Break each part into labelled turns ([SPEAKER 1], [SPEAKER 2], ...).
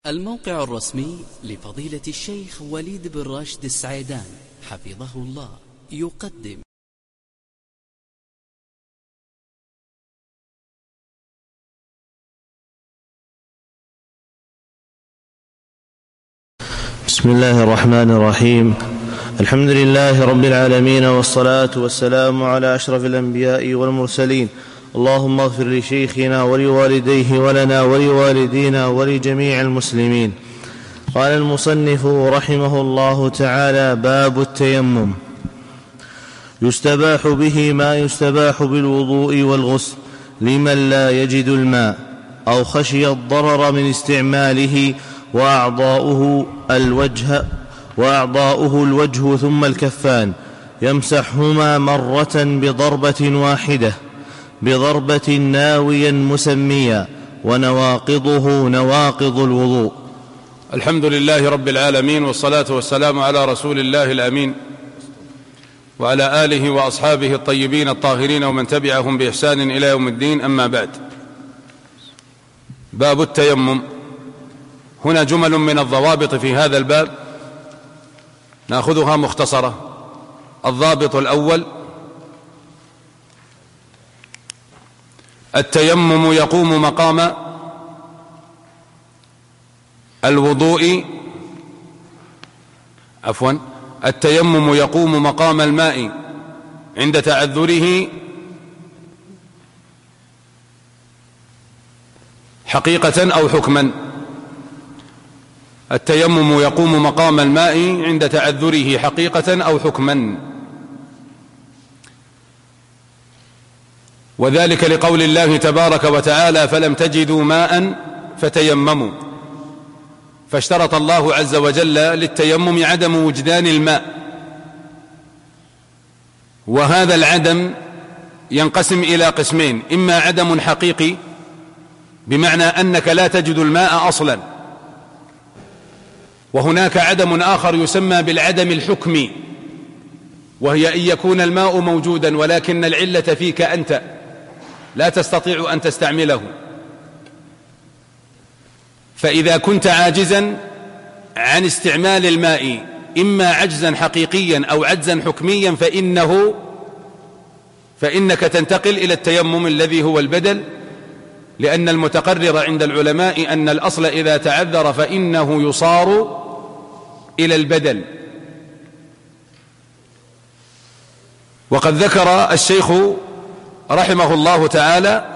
[SPEAKER 1] الموقع الرسمي لفضيلة الشيخ وليد بن راشد السعيدان حفظه الله يقدم.
[SPEAKER 2] بسم الله الرحمن الرحيم. الحمد لله رب العالمين، والصلاة والسلام على أشرف الأنبياء والمرسلين. اللهم اغفر لشيخنا ولوالديه ولنا ولوالدينا ولجميع المسلمين. قال المصنف رحمه الله تعالى: باب التيمم. يستباح به ما يستباح بالوضوء والغسل لمن لا يجد الماء أو خشي الضرر من استعماله، وأعضاؤه الوجه ثم الكفان، يمسحهما مرة بضربة واحدة بضربة ناويا مسميا، ونواقضه نواقض الوضوء.
[SPEAKER 3] الحمد لله رب العالمين، والصلاة والسلام على رسول الله الأمين وعلى آله وأصحابه الطيبين الطاهرين ومن تبعهم بإحسان إلى يوم الدين. أما بعد، باب التيمم. هنا جمل من الضوابط في هذا الباب نأخذها مختصرة. الضابط الأول: التيمم يقوم مقام الوضوء التيمم يقوم مقام الماء عند تعذره حقيقة أو حكما. التيمم يقوم مقام الماء عند تعذره حقيقة أو حكما، وذلك لقول الله تبارك وتعالى: فلم تجدوا ماء فتيمموا. فاشترط الله عز وجل للتيمم عدم وجدان الماء، وهذا العدم ينقسم إلى قسمين: إما عدم حقيقي بمعنى أنك لا تجد الماء أصلا، وهناك عدم آخر يسمى بالعدم الحكمي، وهي أن يكون الماء موجودا ولكن العلة فيك أنت لا تستطيع أن تستعمله. فإذا كنت عاجزا عن استعمال الماء إما عجزا حقيقيا أو عجزا حكميا فإنك تنتقل إلى التيمم الذي هو البدل، لأن المتقرر عند العلماء أن الأصل إذا تعذر فإنه يصار إلى البدل. وقد ذكر الشيخ رحمه الله تعالى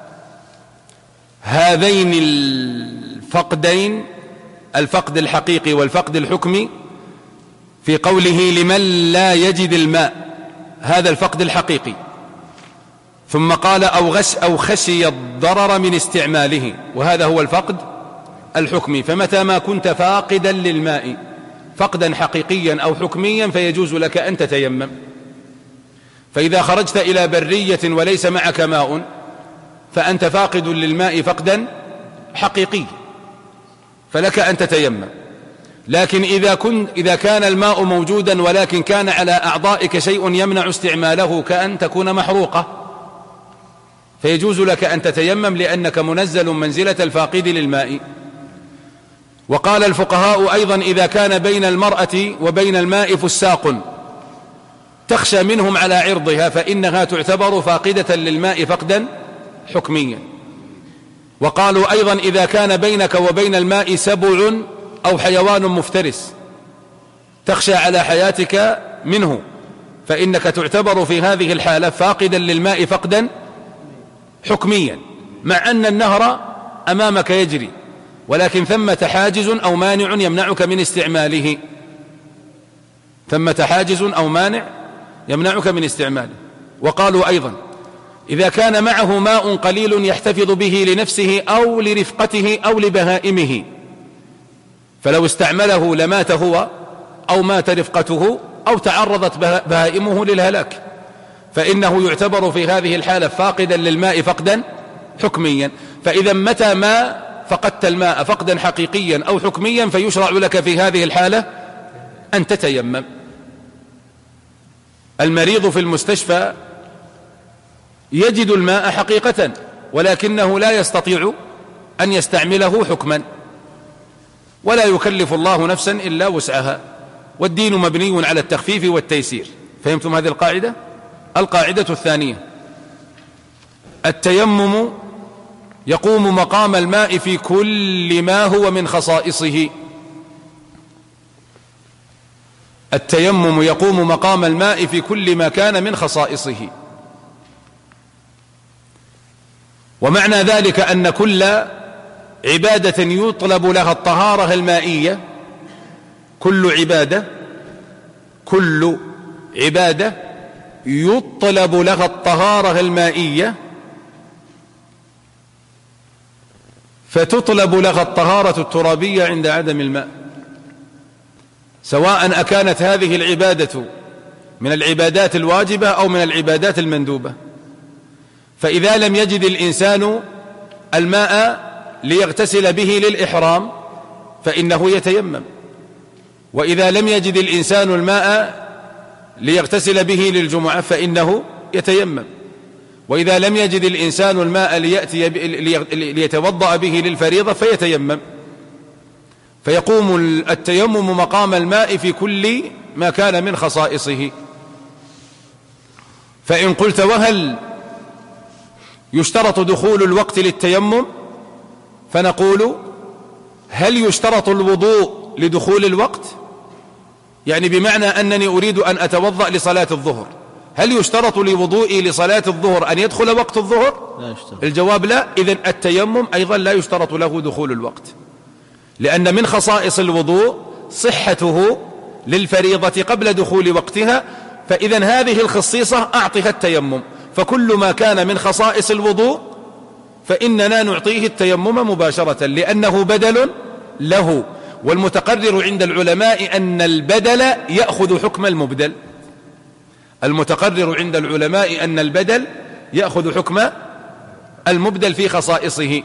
[SPEAKER 3] هذين الفقدين، الفقد الحقيقي والفقد الحكمي، في قوله لمن لا يجد الماء، هذا الفقد الحقيقي. ثم قال أو خشي الضرر من استعماله، وهذا هو الفقد الحكمي. فمتى ما كنت فاقدا للماء فقدا حقيقيا أو حكميا فيجوز لك أن تتيمم. فإذا خرجت إلى برية وليس معك ماء فأنت فاقد للماء فقدا حقيقي، فلك أن تتيمم. لكن إذا كان الماء موجودا ولكن كان على أعضائك شيء يمنع استعماله، كأن تكون محروقة، فيجوز لك أن تتيمم لأنك منزل منزلة الفاقد للماء. وقال الفقهاء أيضا: إذا كان بين المرأة وبين الماء فساق تخشى منهم على عرضها فإنها تعتبر فاقدة للماء فقدا حكميا. وقالوا أيضا: إذا كان بينك وبين الماء سبع أو حيوان مفترس تخشى على حياتك منه فإنك تعتبر في هذه الحالة فاقدا للماء فقدا حكميا، مع أن النهر أمامك يجري، ولكن ثمة حاجز أو مانع يمنعك من استعماله. ثمة حاجز أو مانع يمنعك من استعماله. وقالوا أيضا: إذا كان معه ماء قليل يحتفظ به لنفسه أو لرفقته أو لبهائمه، فلو استعمله لمات هو أو مات رفقته أو تعرضت بهائمه للهلاك، فإنه يعتبر في هذه الحالة فاقدا للماء فقدا حكميا. فإذا متى ما فقدت الماء فقدا حقيقيا أو حكميا فيشرع لك في هذه الحالة أن تتيمم. المريض في المستشفى يجد الماء حقيقة ولكنه لا يستطيع أن يستعمله حكما، ولا يكلف الله نفسا إلا وسعها، والدين مبني على التخفيف والتيسير. فهمتم هذه القاعدة؟ القاعدة الثانية: التيمم يقوم مقام الماء في كل ما هو من خصائصه. التيمم يقوم مقام الماء في كل ما كان من خصائصه. ومعنى ذلك أن كل عبادة يطلب لها الطهارة المائية، كل عبادة يطلب لها الطهارة المائية، فتطلب لها الطهارة الترابية عند عدم الماء، سواء أكانت هذه العبادة من العبادات الواجبة أو من العبادات المندوبة. فإذا لم يجد الإنسان الماء ليغتسل به للإحرام فإنه يتيمم، وإذا لم يجد الإنسان الماء ليغتسل به للجمعة فإنه يتيمم، وإذا لم يجد الإنسان الماء ليتوضأ به للفريضة فيتيمم. فيقوم التيمم مقام الماء في كل ما كان من خصائصه. فإن قلت: وهل يشترط دخول الوقت للتيمم؟ فنقول: هل يشترط الوضوء لدخول الوقت؟ يعني بمعنى أنني أريد أن أتوضأ لصلاة الظهر، هل يشترط لوضوئي لصلاة الظهر أن يدخل وقت الظهر؟
[SPEAKER 2] لا يشترط.
[SPEAKER 3] الجواب لا. إذن التيمم أيضا لا يشترط له دخول الوقت، لأن من خصائص الوضوء صحته للفريضة قبل دخول وقتها، فإذن هذه الخصيصة أعطها التيمم. فكل ما كان من خصائص الوضوء فإننا نعطيه التيمم مباشرة، لأنه بدل له. والمتقرر عند العلماء أن البدل يأخذ حكم المبدل. المتقرر عند العلماء أن البدل يأخذ حكم المبدل في خصائصه.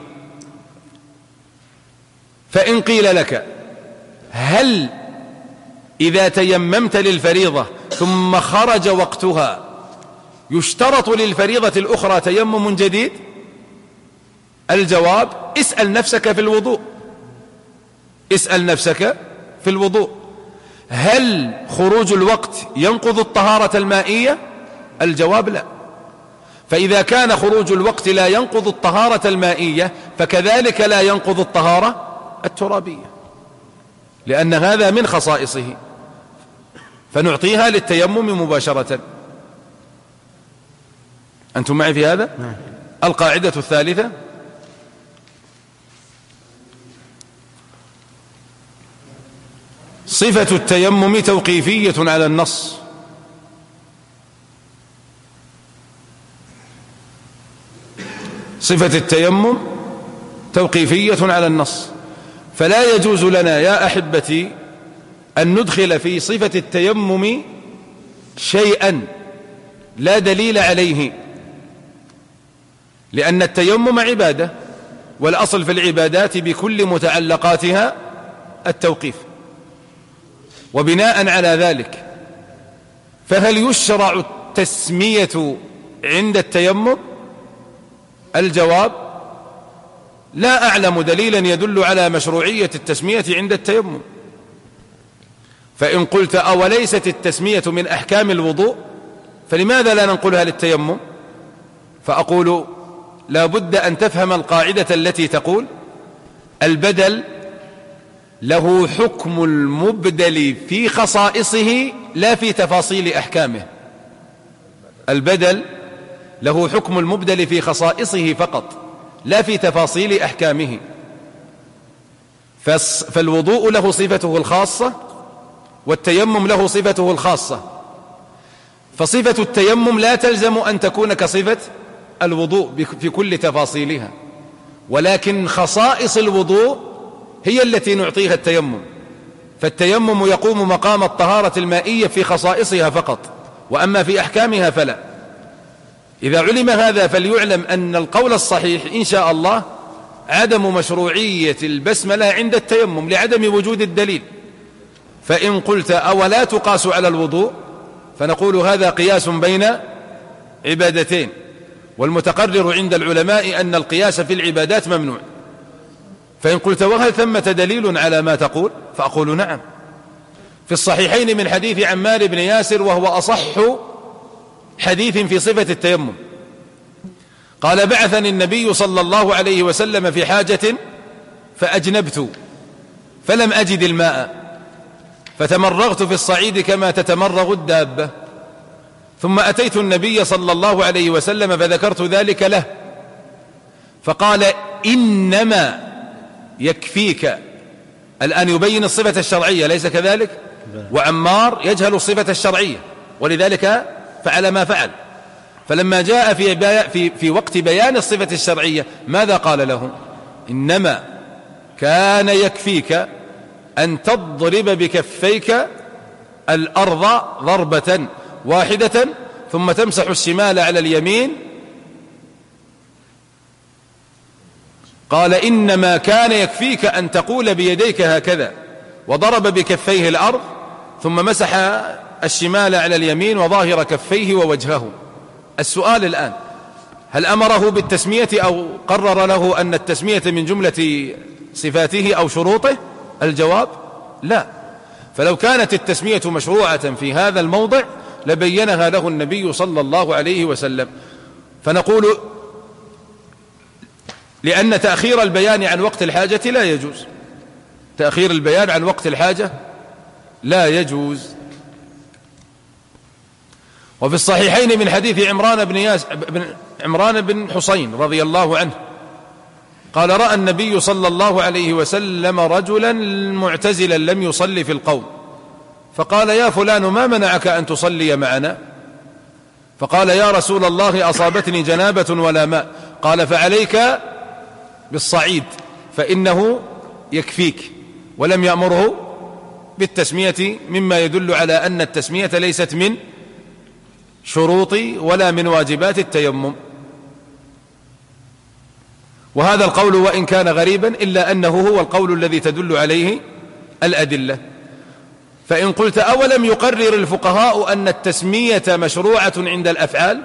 [SPEAKER 3] فإن قيل لك: هل إذا تيممت للفريضة ثم خرج وقتها يشترط للفريضة الأخرى تيمم جديد؟ الجواب: اسأل نفسك في الوضوء، اسأل نفسك في الوضوء، هل خروج الوقت ينقض الطهارة المائية؟ الجواب: لا. فإذا كان خروج الوقت لا ينقض الطهارة المائية فكذلك لا ينقض الطهارة الترابية، لأن هذا من خصائصه، فنعطيها للتيمم مباشرة. أنتم معي في هذا؟ القاعدة الثالثة: صفة التيمم توقيفية على النص. صفة التيمم توقيفية على النص، فلا يجوز لنا يا أحبتي أن ندخل في صفة التيمم شيئا لا دليل عليه، لأن التيمم عبادة، والأصل في العبادات بكل متعلقاتها التوقيف. وبناء على ذلك فهل يشرع التسمية عند التيمم؟ الجواب: لا أعلم دليلا يدل على مشروعية التسمية عند التيمم. فإن قلت: أوليست التسمية من أحكام الوضوء؟ فلماذا لا ننقلها للتيمم؟ فأقول: لا بد أن تفهم القاعدة التي تقول: البدل له حكم المبدل في خصائصه لا في تفاصيل أحكامه. البدل له حكم المبدل في خصائصه فقط لا في تفاصيل أحكامه. فالوضوء له صفته الخاصة والتيمم له صفته الخاصة، فصفة التيمم لا تلزم أن تكون كصفة الوضوء في كل تفاصيلها، ولكن خصائص الوضوء هي التي نعطيها التيمم. فالتيمم يقوم مقام الطهارة المائية في خصائصها فقط، وأما في أحكامها فلا. إذا علم هذا فليعلم أن القول الصحيح إن شاء الله عدم مشروعية البسملة عند التيمم لعدم وجود الدليل. فإن قلت: أولا تقاس على الوضوء؟ فنقول: هذا قياس بين عبادتين، والمتقرر عند العلماء أن القياس في العبادات ممنوع. فإن قلت وهل ثمة دليل على ما تقول؟ فأقول نعم. في الصحيحين من حديث عمار بن ياسر، وهو أصح حديث في صفة التيمم، قال: بعثني النبي صلى الله عليه وسلم في حاجة فأجنبت فلم أجد الماء، فتمرغت في الصعيد كما تتمرغ الدابة، ثم أتيت النبي صلى الله عليه وسلم فذكرت ذلك له، فقال: إنما يكفيك. الآن يبين الصفة الشرعية، ليس كذلك؟ وعمار يجهل الصفة الشرعية، ولذلك فعل ما فعل. فلما جاء في وقت بيان الصفة الشرعية ماذا قال له؟ إنما كان يكفيك أن تضرب بكفيك الأرض ضربة واحدة، ثم تمسح الشمال على اليمين. قال: إنما كان يكفيك أن تقول بيديك هكذا، وضرب بكفيه الأرض، ثم مسح الشمال على اليمين وظاهر كفيه ووجهه. السؤال الآن: هل أمره بالتسمية أو قرر له أن التسمية من جملة صفاته أو شروطه؟ الجواب: لا. فلو كانت التسمية مشروعة في هذا الموضع لبينها له النبي صلى الله عليه وسلم. فنقول: لأن تأخير البيان عن وقت الحاجة لا يجوز، تأخير البيان عن وقت الحاجة لا يجوز. وفي الصحيحين من حديث عمران بن حسين رضي الله عنه قال: رأى النبي صلى الله عليه وسلم رجلا معتزلا لم يصلي في القوم، فقال: يا فلان ما منعك أن تصلي معنا؟ فقال: يا رسول الله أصابتني جنابة ولا ماء. قال: فعليك بالصعيد فإنه يكفيك. ولم يأمره بالتسمية، مما يدل على أن التسمية ليست من شروط ولا من واجبات التيمم. وهذا القول وإن كان غريبا إلا أنه هو القول الذي تدل عليه الأدلة. فإن قلت: أولم يقرر الفقهاء أن التسمية مشروعة عند الأفعال،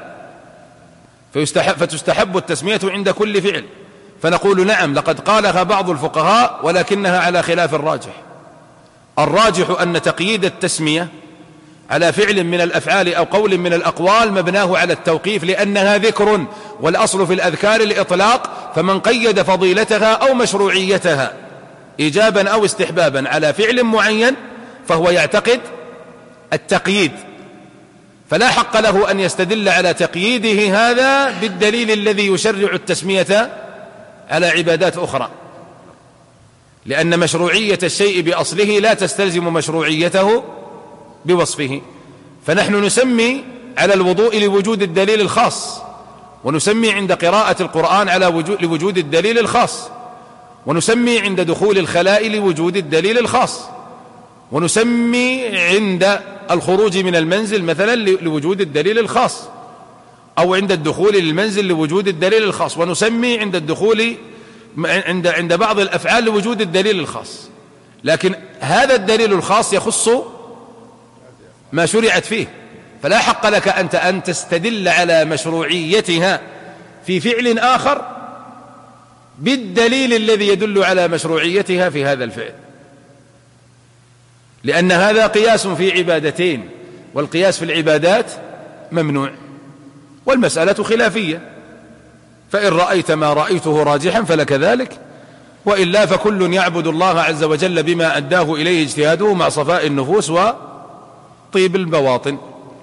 [SPEAKER 3] فتستحب التسمية عند كل فعل؟ فنقول: نعم، لقد قالها بعض الفقهاء، ولكنها على خلاف الراجح. الراجح أن تقييد التسمية على فعل من الأفعال أو قول من الأقوال مبناه على التوقيف، لأنها ذكر، والأصل في الأذكار الإطلاق، فمن قيد فضيلتها أو مشروعيتها إيجابا أو استحبابا على فعل معين فهو يعتقد التقييد، فلا حق له أن يستدل على تقييده هذا بالدليل الذي يشرع التسمية على عبادات أخرى، لأن مشروعية الشيء بأصله لا تستلزم مشروعيته بوصفه. فنحن نسمي على الوضوء لوجود الدليل الخاص، ونسمي عند قراءة القرآن لوجود الدليل الخاص، ونسمي عند دخول الخلاء لوجود الدليل الخاص، ونسمي عند الخروج من المنزل مثلا لوجود الدليل الخاص، أو عند الدخول للمنزل لوجود الدليل الخاص، ونسمي عند الدخول عند بعض الأفعال لوجود الدليل الخاص. لكن هذا الدليل الخاص يخص ما شرعت فيه، فلا حق لك أنت أن تستدل على مشروعيتها في فعل آخر بالدليل الذي يدل على مشروعيتها في هذا الفعل، لأن هذا قياس في عبادتين، والقياس في العبادات ممنوع، والمسألة خلافية، فإن رأيت ما رأيته راجحا فلك ذلك، وإلا فكل يعبد الله عز وجل بما أداه إليه اجتهاده مع صفاء النفوس وطيب البواطن.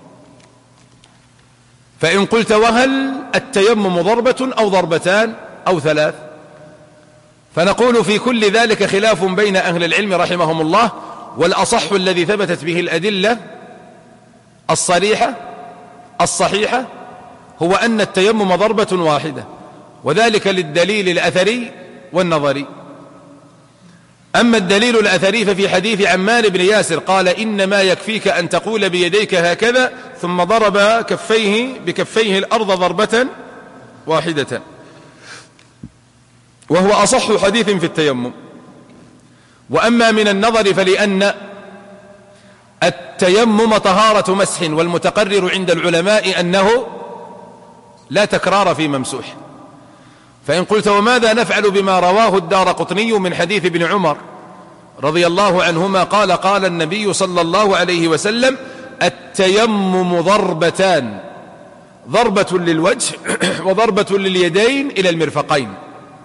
[SPEAKER 3] فإن قلت: وهل التيمم ضربة أو ضربتان أو ثلاث؟ فنقول: في كل ذلك خلاف بين أهل العلم رحمهم الله، والأصح الذي ثبتت به الأدلة الصريحة الصحيحة هو أن التيمم ضربة واحدة، وذلك للدليل الأثري والنظري. أما الدليل الأثري ففي حديث عمار بن ياسر قال: إنما يكفيك أن تقول بيديك هكذا، ثم ضرب بكفيه الأرض ضربة واحدة، وهو أصح حديث في التيمم. وأما من النظر فلأن التيمم طهارة مسح، والمتقرر عند العلماء أنه لا تكرار في ممسوح، فإن قلت وماذا نفعل بما رواه الدارقطني من حديث ابن عمر رضي الله عنهما قال النبي صلى الله عليه وسلم: التيمم ضربتان، ضربة للوجه وضربة لليدين إلى المرفقين.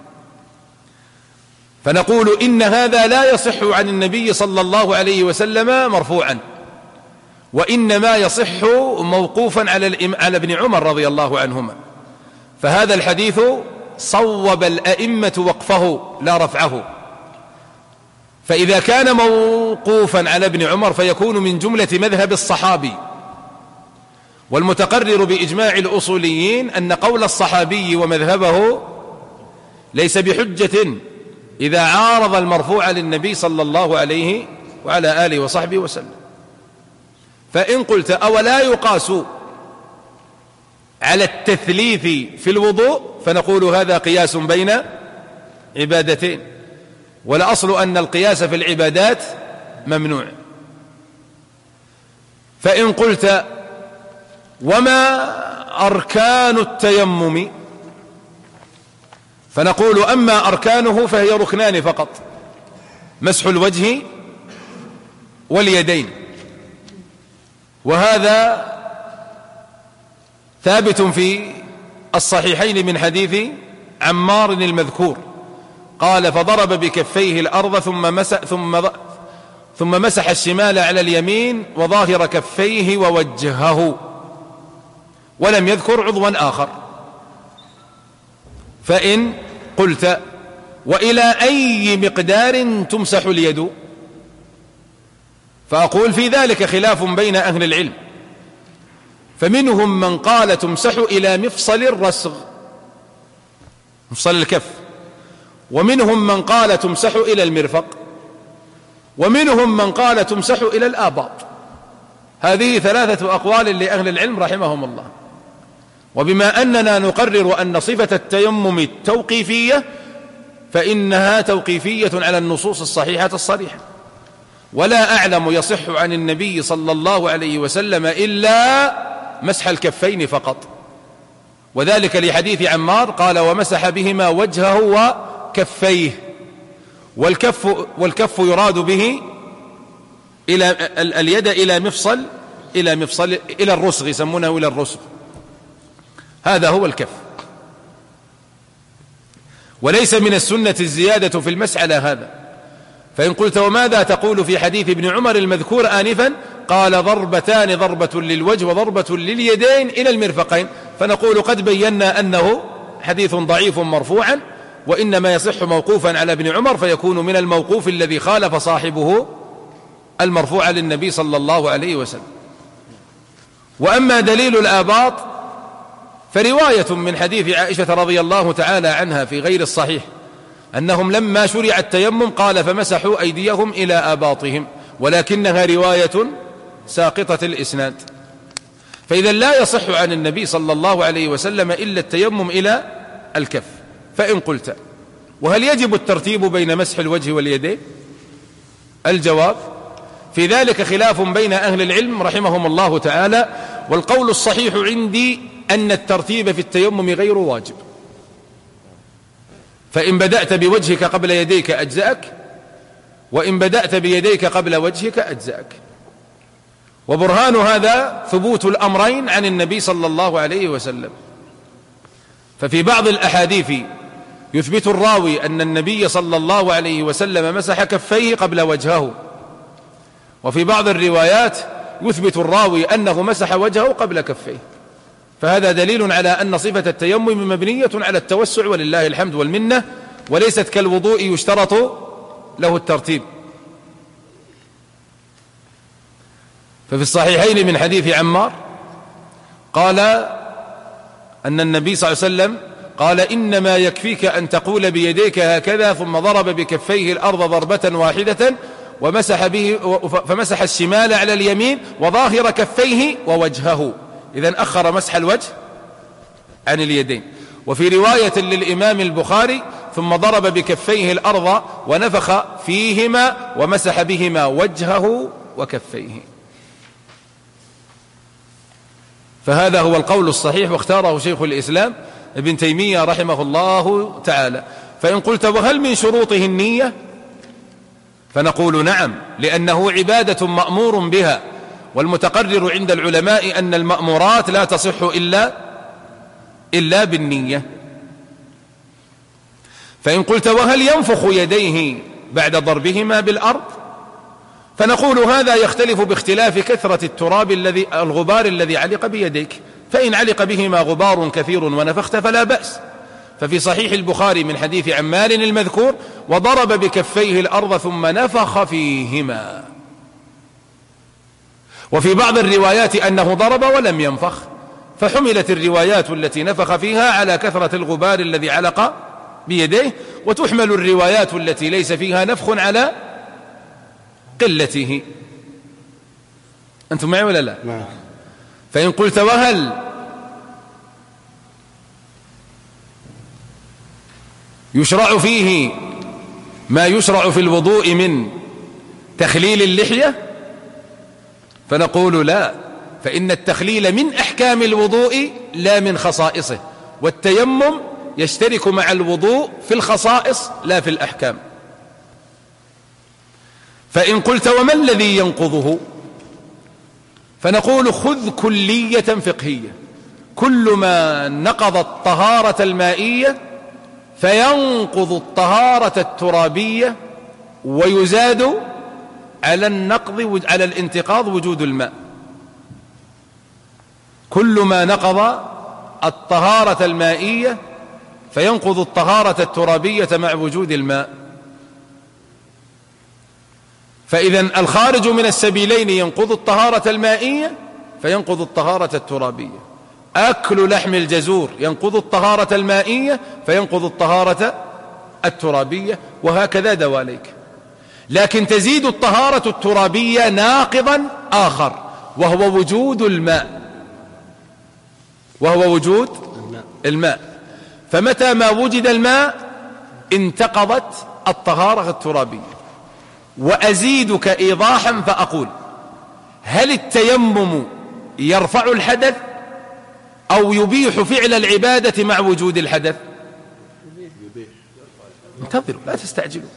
[SPEAKER 3] فنقول إن هذا لا يصح عن النبي صلى الله عليه وسلم مرفوعا، وإنما يصح موقوفا على ابن عمر رضي الله عنهما. فهذا الحديث صوب الأئمة وقفه لا رفعه، فإذا كان موقوفا على ابن عمر فيكون من جملة مذهب الصحابي. والمتقرر بإجماع الأصوليين أن قول الصحابي ومذهبه ليس بحجة إذا عارض المرفوع للنبي صلى الله عليه وعلى آله وصحبه وسلم. فإن قلت أولا يقاس على التثليث في الوضوء، فنقول هذا قياس بين عبادتين، والأصل أن القياس في العبادات ممنوع. فإن قلت وما أركان التيمم، فنقول أما أركانه فهي ركنان فقط: مسح الوجه واليدين، وهذا ثابت في الصحيحين من حديث عمار المذكور، قال: فضرب بكفيه الأرض ثم مسح الشمال على اليمين وظاهر كفيه ووجهه، ولم يذكر عضوا آخر. فإن قلت وإلى أي مقدار تمسح اليد، فأقول في ذلك خلاف بين أهل العلم، فمنهم من قال تمسح إلى مفصل الرسغ، مفصل الكف، ومنهم من قال تمسح إلى المرفق، ومنهم من قال تمسح إلى الآباط. هذه ثلاثة أقوال لأهل العلم رحمهم الله. وبما أننا نقرر أن صفة التيمم التوقيفية، فإنها توقيفية على النصوص الصحيحة الصريحة، ولا أعلم يصح عن النبي صلى الله عليه وسلم إلا مسح الكفين فقط، وذلك لحديث عمار قال: ومسح بهما وجهه وكفيه. والكف يراد به اليد إلى الرسغ، يسمونه إلى الرسغ، هذا هو الكف. وليس من السنة الزيادة في المسح على هذا. فإن قلت وماذا تقول في حديث ابن عمر المذكور آنفا، قال: ضربتان، ضربة للوجه وضربة لليدين إلى المرفقين، فنقول قد بينا أنه حديث ضعيف مرفوعا، وإنما يصح موقوفا على ابن عمر، فيكون من الموقوف الذي خالف صاحبه المرفوع للنبي صلى الله عليه وسلم. وأما دليل الآباط فرواية من حديث عائشة رضي الله تعالى عنها في غير الصحيح أنهم لما شرع التيمم قال: فمسحوا أيديهم إلى آباطهم، ولكنها رواية ساقطة الإسناد. فإذا لا يصح عن النبي صلى الله عليه وسلم إلا التيمم إلى الكف. فإن قلت وهل يجب الترتيب بين مسح الوجه واليدين؟ الجواب: في ذلك خلاف بين أهل العلم رحمهم الله تعالى، والقول الصحيح عندي أن الترتيب في التيمم غير واجب، فإن بدأت بوجهك قبل يديك أجزأك، وإن بدأت بيديك قبل وجهك أجزأك. وبرهان هذا ثبوت الأمرين عن النبي صلى الله عليه وسلم. ففي بعض الأحاديث يثبت الراوي أن النبي صلى الله عليه وسلم مسح كفيه قبل وجهه، وفي بعض الروايات يثبت الراوي أنه مسح وجهه قبل كفيه. فهذا دليل على أن صفة التيمم مبنية على التوسع ولله الحمد والمنة، وليست كالوضوء يشترط له الترتيب. ففي الصحيحين من حديث عمار قال أن النبي صلى الله عليه وسلم قال: إنما يكفيك أن تقول بيديك هكذا، ثم ضرب بكفيه الأرض ضربة واحدة فمسح الشمال على اليمين وظاهر كفيه ووجهه. إذن أخر مسح الوجه عن اليدين. وفي رواية للإمام البخاري: ثم ضرب بكفيه الأرض ونفخ فيهما ومسح بهما وجهه وكفيه. فهذا هو القول الصحيح، واختاره شيخ الإسلام ابن تيمية رحمه الله تعالى. فإن قلت وهل من شروطه النية؟ فنقول نعم، لأنه عبادة مأمور بها، والمتقرر عند العلماء أن المأمورات لا تصح إلا بالنية. فإن قلت وهل ينفخ يديه بعد ضربهما بالأرض؟ فنقول هذا يختلف باختلاف كثرة الغبار الذي علق بيديك، فإن علق بهما غبار كثير ونفخت فلا بأس. ففي صحيح البخاري من حديث عمار المذكور: وضرب بكفيه الأرض ثم نفخ فيهما. وفي بعض الروايات أنه ضرب ولم ينفخ، فحملت الروايات التي نفخ فيها على كثرة الغبار الذي علق بيديه، وتحمل الروايات التي ليس فيها نفخ على قلته. أنتم معي ولا لا؟
[SPEAKER 2] نعم.
[SPEAKER 3] فإن قلت وهل يشرع فيه ما يشرع في الوضوء من تخليل اللحية؟ فنقول لا، فإن التخليل من أحكام الوضوء لا من خصائصه، والتيمم يشترك مع الوضوء في الخصائص لا في الأحكام. فإن قلت وما الذي ينقضه؟ فنقول خذ كلية فقهية: كل ما نقض الطهارة المائية فينقض الطهارة الترابية، ويزاد على الانتقاض وجود الماء. كل ما نقض الطهارة المائية فينقض الطهارة الترابية مع وجود الماء. فإذا الخارج من السبيلين ينقض الطهارة المائية فينقض الطهارة الترابية. أكل لحم الجزور ينقض الطهارة المائية فينقض الطهارة الترابية، وهكذا دواليك. لكن تزيد الطهارة الترابية ناقضا آخر، وهو وجود الماء. فمتى ما وجد الماء انتقضت الطهارة الترابية. وأزيدك إيضاحا فأقول: هل التيمم يرفع الحدث أو يبيح فعل العبادة مع وجود الحدث؟ انتظروا، لا تستعجلوا،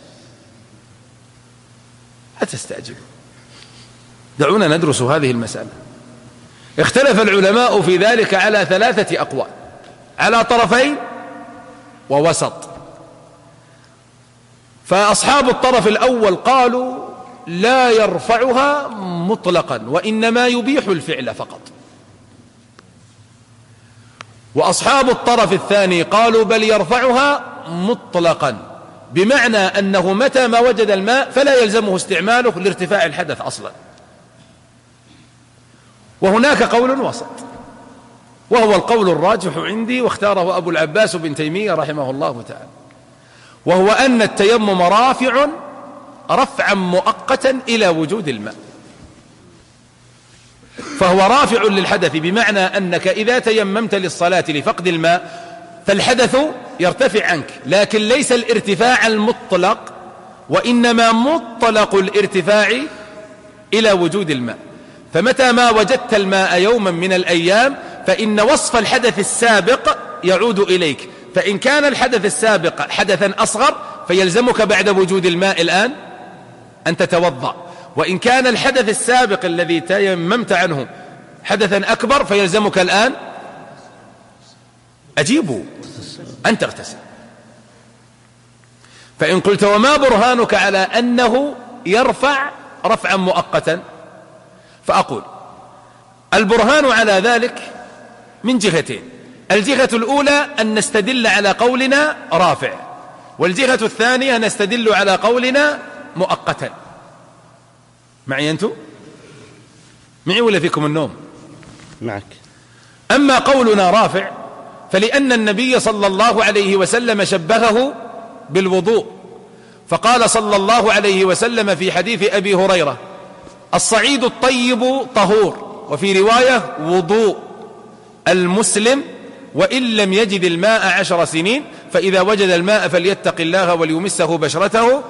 [SPEAKER 3] دعونا ندرس هذه المسألة. اختلف العلماء في ذلك على 3 أقوال، على طرفين ووسط. فأصحاب الطرف الأول قالوا لا يرفعها مطلقا، وإنما يبيح الفعل فقط. وأصحاب الطرف الثاني قالوا بل يرفعها مطلقا، بمعنى أنه متى ما وجد الماء فلا يلزمه استعماله لارتفاع الحدث أصلا. وهناك قول وسط، وهو القول الراجح عندي، واختاره أبو العباس بن تيمية رحمه الله تعالى، وهو أن التيمم رافع رفعا مؤقتا إلى وجود الماء. فهو رافع للحدث، بمعنى أنك إذا تيممت للصلاة لفقد الماء فالحدث يرتفع عنك، لكن ليس الارتفاع المطلق، وإنما مطلق الارتفاع إلى وجود الماء. فمتى ما وجدت الماء يوما من الأيام فإن وصف الحدث السابق يعود إليك، فإن كان الحدث السابق حدثا أصغر فيلزمك بعد وجود الماء الآن أن تتوضأ، وإن كان الحدث السابق الذي تيممت عنه حدثا أكبر فيلزمك الآن أجيبه أن تغتسل. فإن قلت وما برهانك على أنه يرفع رفعا مؤقتا؟ فأقول البرهان على ذلك من جهتين: الجهة الأولى أن نستدل على قولنا رافع، والجهة الثانية نستدل على قولنا مؤقتا. معي أنتم؟ معي ولا فيكم النوم؟
[SPEAKER 2] معك.
[SPEAKER 3] أما قولنا رافع فلأن النبي صلى الله عليه وسلم شبهه بالوضوء، فقال صلى الله عليه وسلم في حديث أبي هريرة: الصعيد الطيب طهور، وفي رواية وضوء المسلم وإن لم يجد الماء 10 سنين، فإذا وجد الماء فليتق الله وليمسه بشرته.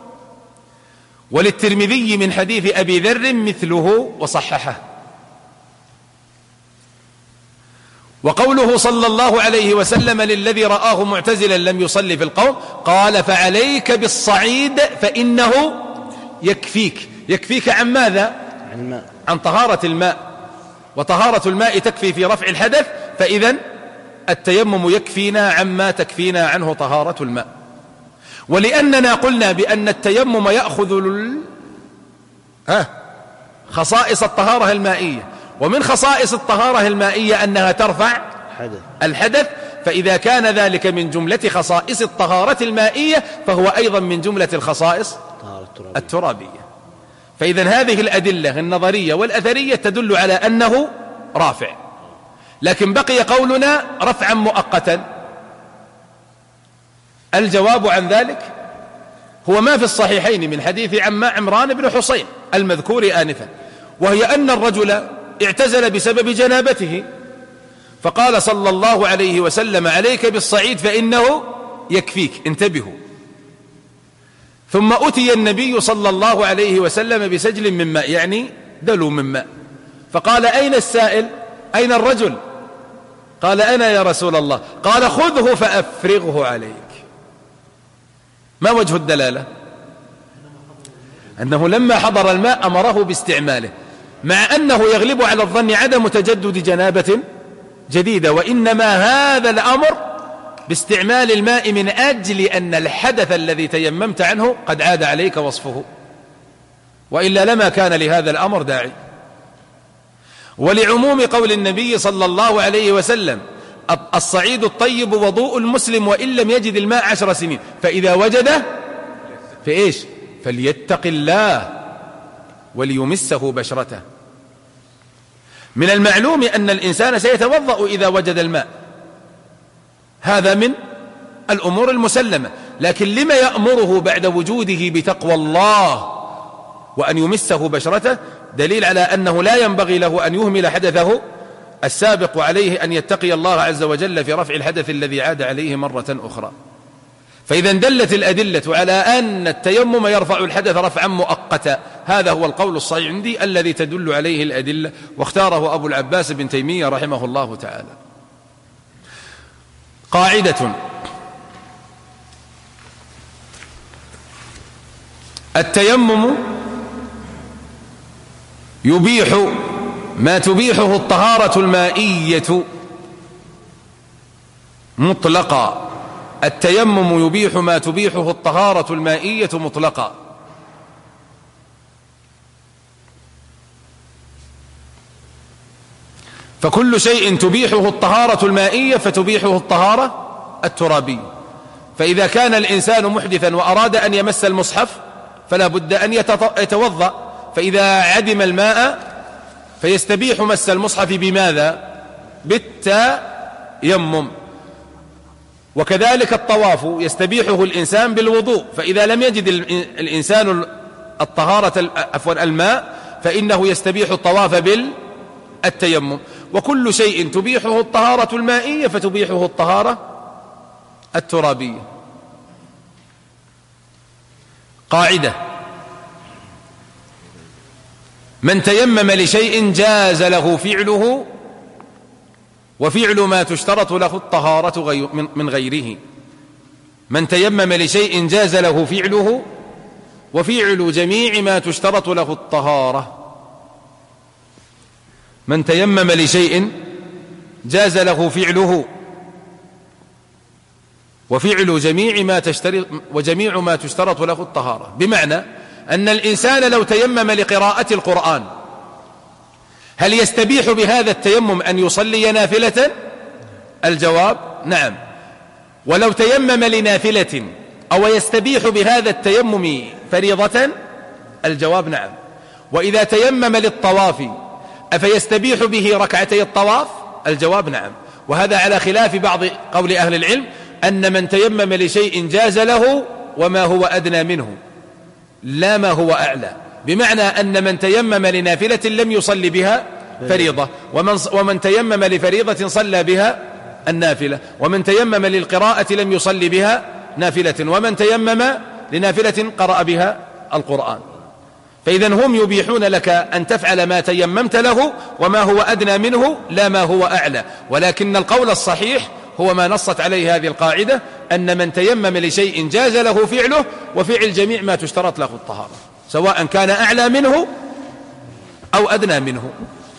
[SPEAKER 3] وللترمذي من حديث أبي ذر مثله وصححه. وقوله صلى الله عليه وسلم للذي رآه معتزلا لم يصلي في القوم قال فعليك بالصعيد فإنه يكفيك. يكفيك عن ماذا؟ عن طهارة الماء، وطهارة الماء تكفي في رفع الحدث، فإذا التيمم يكفينا عما تكفينا عنه طهارة الماء. ولأننا قلنا بأن التيمم يأخذ خصائص الطهارة المائية، ومن خصائص الطهارة المائية أنها ترفع الحدث، فإذا كان ذلك من جملة خصائص الطهارة المائية فهو أيضا من جملة الخصائص الترابية. فإذا هذه الأدلة النظرية والأثرية تدل على أنه رافع، لكن بقي قولنا رفعا مؤقتا. الجواب عن ذلك هو ما في الصحيحين من حديث عمران بن حصين المذكور آنفا، وهي أن الرجل اعتزل بسبب جنابته، فقال صلى الله عليه وسلم عليك بالصعيد فإنه يكفيك، انتبهوا. ثم أتي النبي صلى الله عليه وسلم بسجل من ماء، يعني دلو من ماء، فقال أين السائل؟ أين الرجل؟ قال أنا يا رسول الله. قال خذه فأفرغه عليك. ما وجه الدلالة؟ أنه لما حضر الماء أمره باستعماله، مع أنه يغلب على الظن عدم تجدد جنابة جديدة، وإنما هذا الأمر باستعمال الماء من أجل أن الحدث الذي تيممت عنه قد عاد عليك وصفه، وإلا لما كان لهذا الأمر داعي. ولعموم قول النبي صلى الله عليه وسلم الصعيد الطيب وضوء المسلم وإن لم يجد الماء 10 سنين، فإذا وجده فإيش؟ فليتق الله وليمسه بشرته. من المعلوم أن الإنسان سيتوضأ إذا وجد الماء، هذا من الأمور المسلمة، لكن لما يأمره بعد وجوده بتقوى الله وأن يمسه بشرته؟ دليل على أنه لا ينبغي له أن يهمل حدثه السابق، وعليه أن يتقي الله عز وجل في رفع الحدث الذي عاد عليه مرة أخرى. فإذا دلت الأدلة على أن التيمم يرفع الحدث رفعا مؤقتا، هذا هو القول الصحيح عندي الذي تدل عليه الأدلة، واختاره أبو العباس بن تيمية رحمه الله تعالى. قاعدة: التيمم يبيح ما تبيحه الطهارة المائية مطلقا. التيمم يبيح ما تبيحه الطهارة المائية مطلقا. فكل شيء تبيحه الطهارة المائية فتبيحه الطهارة الترابية. فإذا كان الإنسان محدثا وأراد أن يمس المصحف فلا بد أن يتوضأ، فإذا عدم الماء فيستبيح مس المصحف بماذا؟ بالتيمم. وكذلك الطواف يستبيحه الإنسان بالوضوء، فإذا لم يجد الإنسان الماء فإنه يستبيح الطواف بالتيمم. وكل شيء تبيحه الطهارة المائية فتبيحه الطهارة الترابية. قاعدة: من تيمم لشيء جاز له فعله وفعل ما تشترط له الطهارة من غيره. من تيمم لشيء جاز له فعله وفعل جميع ما تشترط له الطهارة. من تيمم لشيء جاز له فعله وفعل جميع ما تشترط له الطهارة، بمعنى أن الإنسان لو تيمم لقراءة القرآن هل يستبيح بهذا التيمم أن يصلي نافلة؟ الجواب نعم. ولو تيمم لنافلة أو يستبيح بهذا التيمم فريضة؟ الجواب نعم. وإذا تيمم للطواف أفيستبيح به ركعتي الطواف؟ الجواب نعم. وهذا على خلاف بعض قول أهل العلم أن من تيمم لشيء جاز له وما هو أدنى منه لا ما هو أعلى، بمعنى أن من تيمم لنافلة لم يصلي بها فريضة، ومن تيمم لفريضة صلى بها النافلة، ومن تيمم للقراءة لم يصلي بها نافلة، ومن تيمم لنافلة قرأ بها القرآن. فإذا هم يبيحون لك أن تفعل ما تيممت له وما هو أدنى منه لا ما هو أعلى. ولكن القول الصحيح هو ما نصت عليه هذه القاعدة، أن من تيمم لشيء جاز له فعله وفعل جميع ما تشترط له الطهارة، سواء كان أعلى منه أو أدنى منه.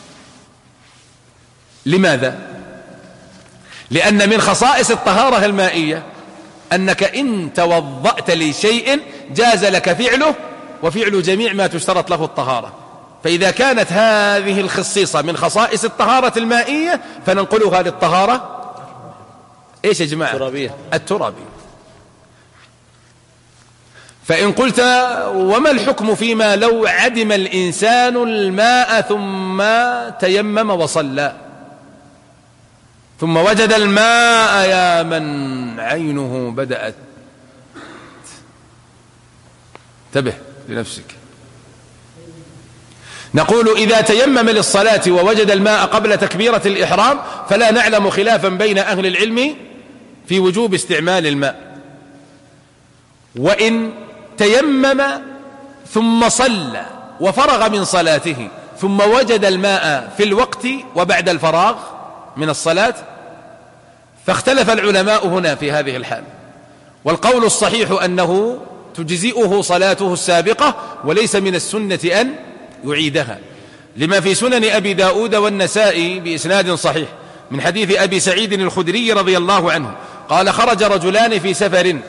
[SPEAKER 3] لماذا؟ لأن من خصائص الطهارة المائية أنك إن توضأت لشيء جاز لك فعله وفعل جميع ما تشترط له الطهارة. فإذا كانت هذه الخصيصة من خصائص الطهارة المائية فننقلها للطهارة إيش يا جماعة؟ الترابية. فإن قلت وما الحكم فيما لو عدم الإنسان الماء ثم تيمم وصلى ثم وجد الماء يا من عينه بدأت، انتبه لنفسك. نقول إذا تيمم للصلاة ووجد الماء قبل تكبيرة الإحرام فلا نعلم خلافا بين أهل العلم في وجوب استعمال الماء. وإن تيمم ثم صلى وفرغ من صلاته ثم وجد الماء في الوقت وبعد الفراغ من الصلاة فاختلف العلماء هنا في هذه الحال، والقول الصحيح أنه تجزئه صلاته السابقة وليس من السنة أن يعيدها، لما في سنن أبي داود والنسائي بإسناد صحيح من حديث أبي سعيد الخدري رضي الله عنه قال خرج رجلان في سفر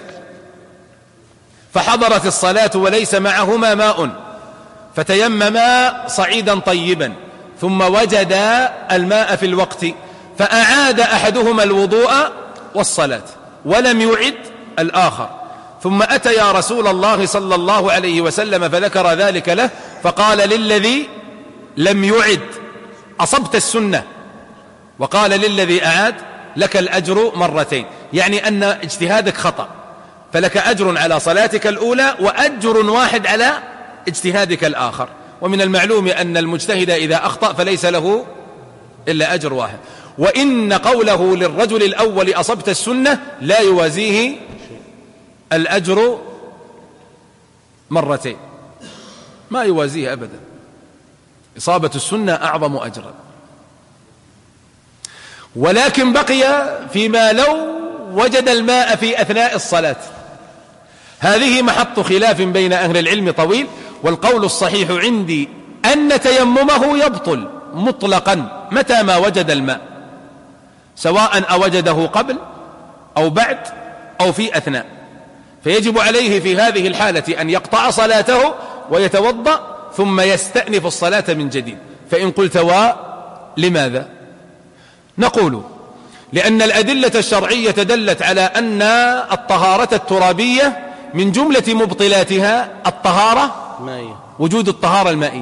[SPEAKER 3] فحضرت الصلاة وليس معهما ماء فتيمما صعيدا طيبا ثم وجدا الماء في الوقت فأعاد أحدهما الوضوء والصلاة ولم يعد الآخر، ثم أتى يا رسول الله صلى الله عليه وسلم فذكر ذلك له فقال للذي لم يعد أصبت السنة، وقال للذي أعاد لك الأجر مرتين، يعني أن اجتهادك خطأ فلك أجر على صلاتك الأولى وأجر واحد على اجتهادك الآخر. ومن المعلوم أن المجتهد إذا أخطأ فليس له إلا أجر واحد، وإن قوله للرجل الأول أصبت السنة لا يوازيه الأجر مرتين، ما يوازيه أبدا، إصابة السنة أعظم أجرا. ولكن بقي فيما لو وجد الماء في أثناء الصلاة، هذه محط خلاف بين أهل العلم طويل، والقول الصحيح عندي أن تيممه يبطل مطلقا متى ما وجد الماء، سواء أوجده قبل أو بعد أو في أثناء، فيجب عليه في هذه الحالة أن يقطع صلاته ويتوضأ ثم يستأنف الصلاة من جديد. فإن قلت لماذا؟ نقول لأن الأدلة الشرعية دلت على أن الطهارة الترابية من جملة مبطلاتها الطهارة وجود الطهارة المائية،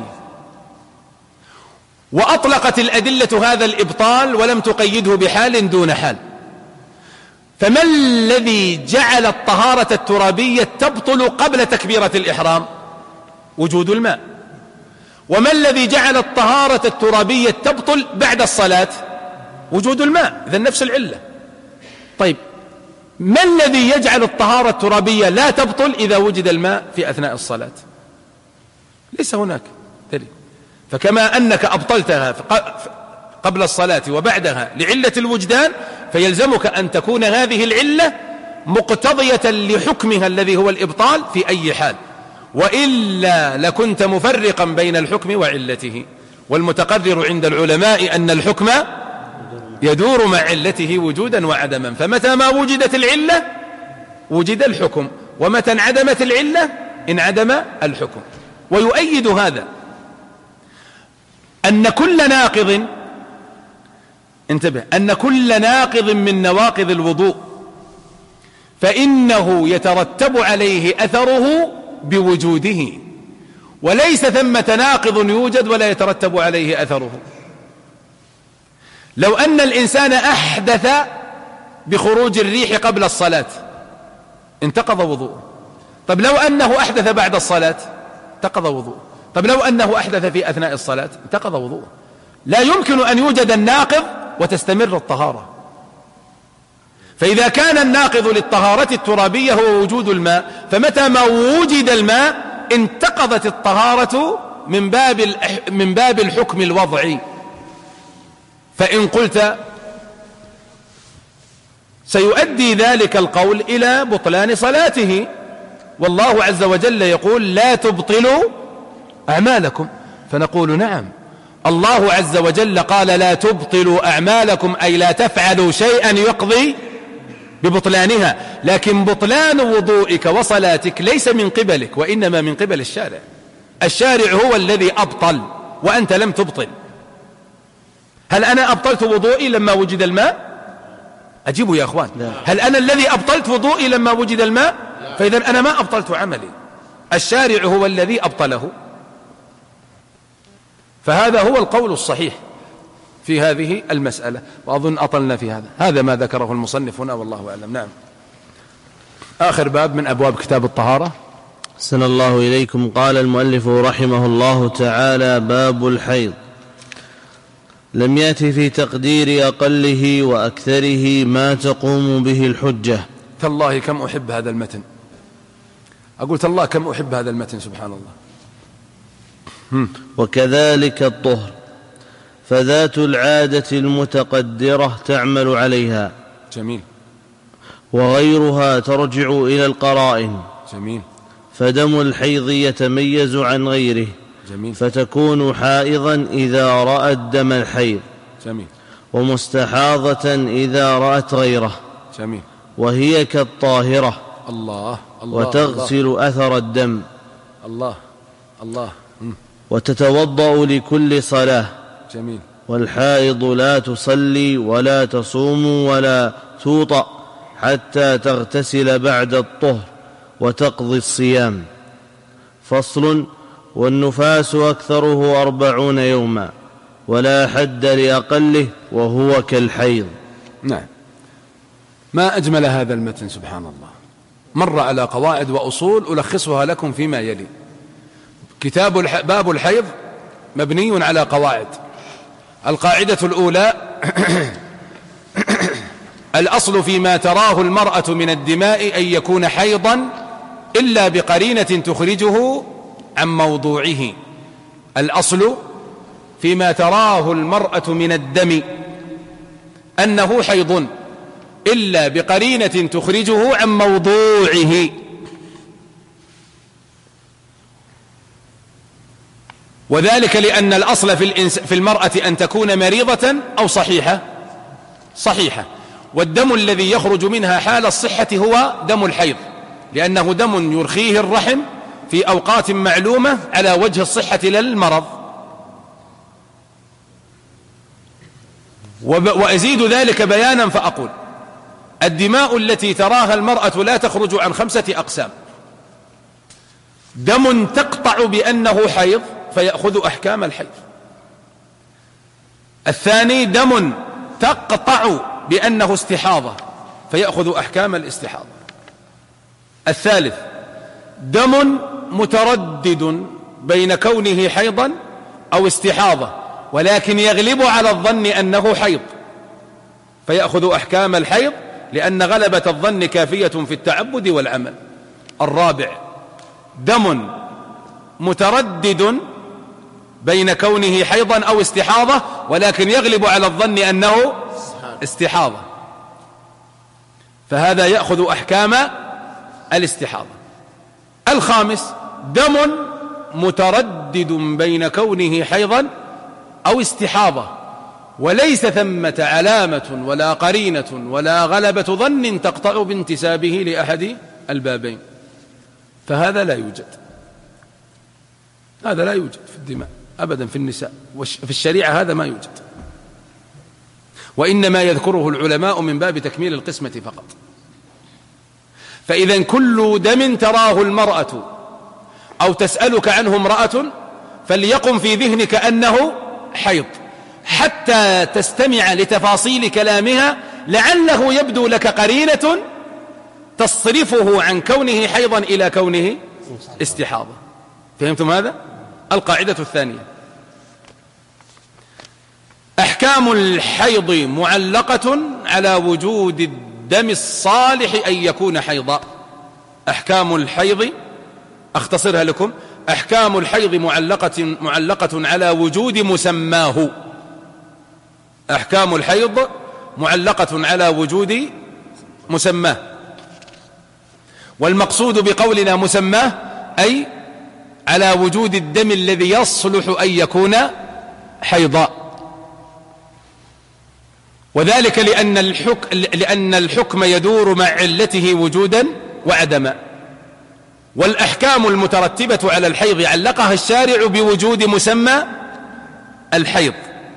[SPEAKER 3] وأطلقت الأدلة هذا الإبطال ولم تقيده بحال دون حال. فما الذي جعل الطهارة الترابية تبطل قبل تكبيرة الإحرام؟ وجود الماء. وما الذي جعل الطهارة الترابية تبطل بعد الصلاة؟ وجود الماء. إذن نفس العلة. طيب ما الذي يجعل الطهارة الترابية لا تبطل إذا وجد الماء في أثناء الصلاة؟ ليس هناك دليل. فكما أنك أبطلتها قبل الصلاة وبعدها لعلة الوجدان، فيلزمك أن تكون هذه العلة مقتضية لحكمها الذي هو الإبطال في أي حال، وإلا لكنت مفرقا بين الحكم وعلته. والمتقرر عند العلماء أن الحكم يدور مع علته وجودا وعدما، فمتى ما وجدت العلة وجد الحكم، ومتى انعدمت العلة انعدم الحكم. ويؤيد هذا أن كل ناقض، انتبه، أن كل ناقض من نواقض الوضوء فإنه يترتب عليه أثره بوجوده، وليس ثمة ناقض يوجد ولا يترتب عليه أثره. لو أن الإنسان أحدث بخروج الريح قبل الصلاة انتقض وضوءه. طب لو أنه أحدث بعد الصلاة انتقض وضوءه. طب لو أنه أحدث في أثناء الصلاة انتقض وضوءه. لا يمكن أن يوجد الناقض وتستمر الطهارة. فإذا كان الناقض للطهارة الترابية هو وجود الماء، فمتى ما وجد الماء انتقضت الطهارة من باب الحكم الوضعي. فإن قلت سيؤدي ذلك القول إلى بطلان صلاته، والله عز وجل يقول لا تبطلوا أعمالكم، فنقول نعم، الله عز وجل قال لا تبطلوا أعمالكم، أي لا تفعلوا شيئا يقضي ببطلانها، لكن بطلان وضوئك وصلاتك ليس من قبلك، وإنما من قبل الشارع. الشارع هو الذي أبطل وأنت لم تبطل. هل أنا أبطلت وضوئي لما وجد الماء؟ أجيبوا يا أخوان، هل أنا الذي أبطلت وضوئي لما وجد الماء؟ فإذا أنا ما أبطلت عملي، الشارع هو الذي أبطله. فهذا هو القول الصحيح في هذه المسألة، وأظن أطلنا في هذا ما ذكره المصنف هنا، والله أعلم. نعم. آخر باب من أبواب كتاب الطهارة.
[SPEAKER 2] أحسن الله إليكم. قال المؤلف رحمه الله تعالى: باب الحيض. لم يأتي في تقدير أقله وأكثره ما تقوم به الحجة.
[SPEAKER 3] تالله كم أحب هذا المتن، أقول تالله كم أحب هذا المتن، سبحان الله.
[SPEAKER 2] وكذلك الطهر، فذات العادة المتقدرة تعمل عليها.
[SPEAKER 3] جميل.
[SPEAKER 2] وغيرها ترجع إلى القرائن.
[SPEAKER 3] جميل.
[SPEAKER 2] فدم الحيض يتميز عن غيره.
[SPEAKER 3] جميل.
[SPEAKER 2] فتكون حائضا إذا رأت دم الحيض.
[SPEAKER 3] جميل.
[SPEAKER 2] ومستحاضة إذا رأت غيره.
[SPEAKER 3] جميل.
[SPEAKER 2] وهي كالطاهرة.
[SPEAKER 3] الله الله.
[SPEAKER 2] وتغسل الله. أثر الدم.
[SPEAKER 3] الله الله.
[SPEAKER 2] وتتوضأ لكل صلاة.
[SPEAKER 3] جميل.
[SPEAKER 2] والحائض لا تصلي ولا تصوم ولا توطأ حتى تغتسل بعد الطهر وتقضي الصيام. فصل: والنفاس أكثره 40 يوما، ولا حد لأقله، وهو كالحيض.
[SPEAKER 3] نعم. ما أجمل هذا المتن، سبحان الله. مر على قواعد وأصول ألخصها لكم فيما يلي. باب الحيض مبني على قواعد. القاعدة الأولى: الأصل فيما تراه المرأة من الدماء أن يكون حيضا إلا بقرينة تخرجه عن موضوعه. الأصل فيما تراه المرأة من الدم أنه حيض إلا بقرينة تخرجه عن موضوعه. وذلك لأن الأصل في المرأة أن تكون مريضة أو صحيحة، والدم الذي يخرج منها حال الصحة هو دم الحيض، لأنه دم يرخيه الرحم في أوقات معلومة على وجه الصحة للمرض. وأزيد ذلك بيانا فأقول: الدماء التي تراها المرأة لا تخرج عن 5 أقسام. دم تقطع بأنه حيض فيأخذ أحكام الحيض. الثاني دم تقطع بأنه استحاضة فيأخذ أحكام الاستحاضة. الثالث دم متردد بين كونه حيضا أو استحاضة، ولكن يغلب على الظن أنه حيض فيأخذ أحكام الحيض، لأن غلبة الظن كافية في التعبد والعمل. الرابع دم متردد بين كونه حيضا أو استحاضة، ولكن يغلب على الظن أنه استحاضة، فهذا يأخذ أحكام الاستحاضة. الخامس دم متردد بين كونه حيضا أو استحاضة، وليس ثمة علامة ولا قرينة ولا غلبة ظن تقطع بانتسابه لأحد البابين، فهذا لا يوجد. هذا لا يوجد في الدماء أبدا، في النساء وفي الشريعة هذا ما يوجد، وإنما يذكره العلماء من باب تكميل القسمة فقط. فإذا كل دم تراه المرأة أو تسألك عنه امرأة فليقم في ذهنك أنه حيض حتى تستمع لتفاصيل كلامها، لعله يبدو لك قرينة تصرفه عن كونه حيضا إلى كونه استحاضة. فهمتم هذا؟ القاعدة الثانية: أحكام الحيض معلقة على وجود الدم الصالح أن يكون حيضا. أحكام الحيض أختصرها لكم: أحكام الحيض معلقة على وجود مسماه. أحكام الحيض معلقة على وجود مسماه، والمقصود بقولنا مسماه أي على وجود الدم الذي يصلح أن يكون حيضا، وذلك لأن الحكم يدور مع علته وجودا وعدما. والأحكام المترتبة على الحيض علقها الشارع بوجود مسمى الحيض،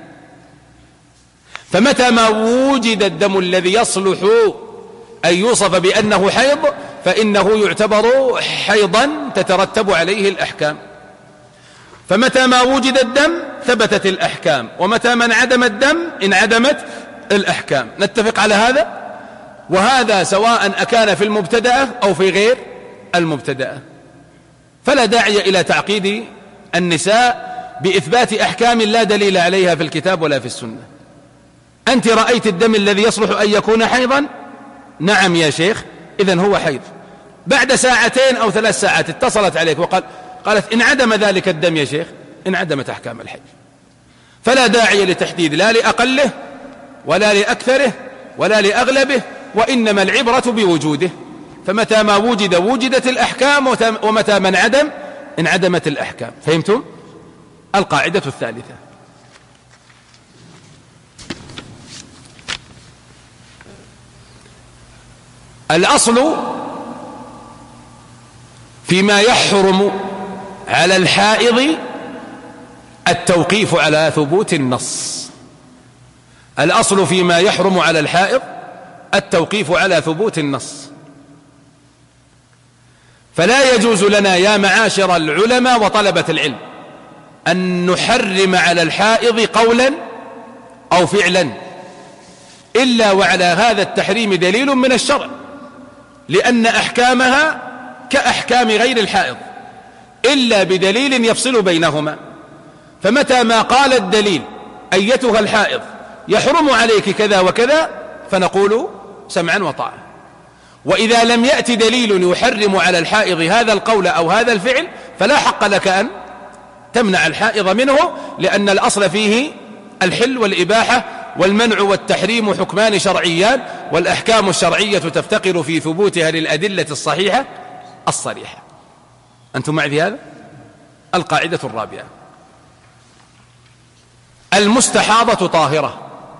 [SPEAKER 3] فمتى ما وجد الدم الذي يصلح أن يوصف بأنه حيض فإنه يعتبر حيضا تترتب عليه الأحكام. فمتى ما وجد الدم ثبتت الأحكام، ومتى ما انعدم الدم انعدمت الأحكام. نتفق على هذا؟ وهذا سواء أكان في المبتدأة أو في غير المبتدأة. فلا داعي إلى تعقيد النساء بإثبات أحكام لا دليل عليها في الكتاب ولا في السنة. أنت رأيت الدم الذي يصلح أن يكون حيضا؟ نعم يا شيخ، إذن هو حيض. بعد ساعتين أو 3 ساعات اتصلت عليك قالت انعدم ذلك الدم يا شيخ، انعدمت أحكام الحيض. فلا داعي لتحديد لا لأقله ولا لأكثره ولا لأغلبه، وإنما العبرة بوجوده. فمتى ما وجد وجدت الأحكام، ومتى ما انعدم انعدمت الأحكام. فهمتم؟ القاعدة الثالثة: الأصل فيما يحرم على الحائض التوقيف على ثبوت النص. الأصل فيما يحرم على الحائض التوقيف على ثبوت النص. فلا يجوز لنا يا معاشر العلماء وطلبة العلم أن نحرم على الحائض قولا أو فعلا إلا وعلى هذا التحريم دليل من الشرع، لأن أحكامها كأحكام غير الحائض إلا بدليل يفصل بينهما. فمتى ما قال الدليل أيتها الحائض يحرم عليك كذا وكذا فنقول سمعا وطاعة. وإذا لم يأتي دليل يحرم على الحائض هذا القول أو هذا الفعل فلا حق لك أن تمنع الحائض منه، لأن الأصل فيه الحل والإباحة، والمنع والتحريم حكمان شرعيان، والأحكام الشرعية تفتقر في ثبوتها للأدلة الصحيحة الصريحة. أنتم معي في هذا؟ القاعدة الرابعة: المستحاضة طاهرة،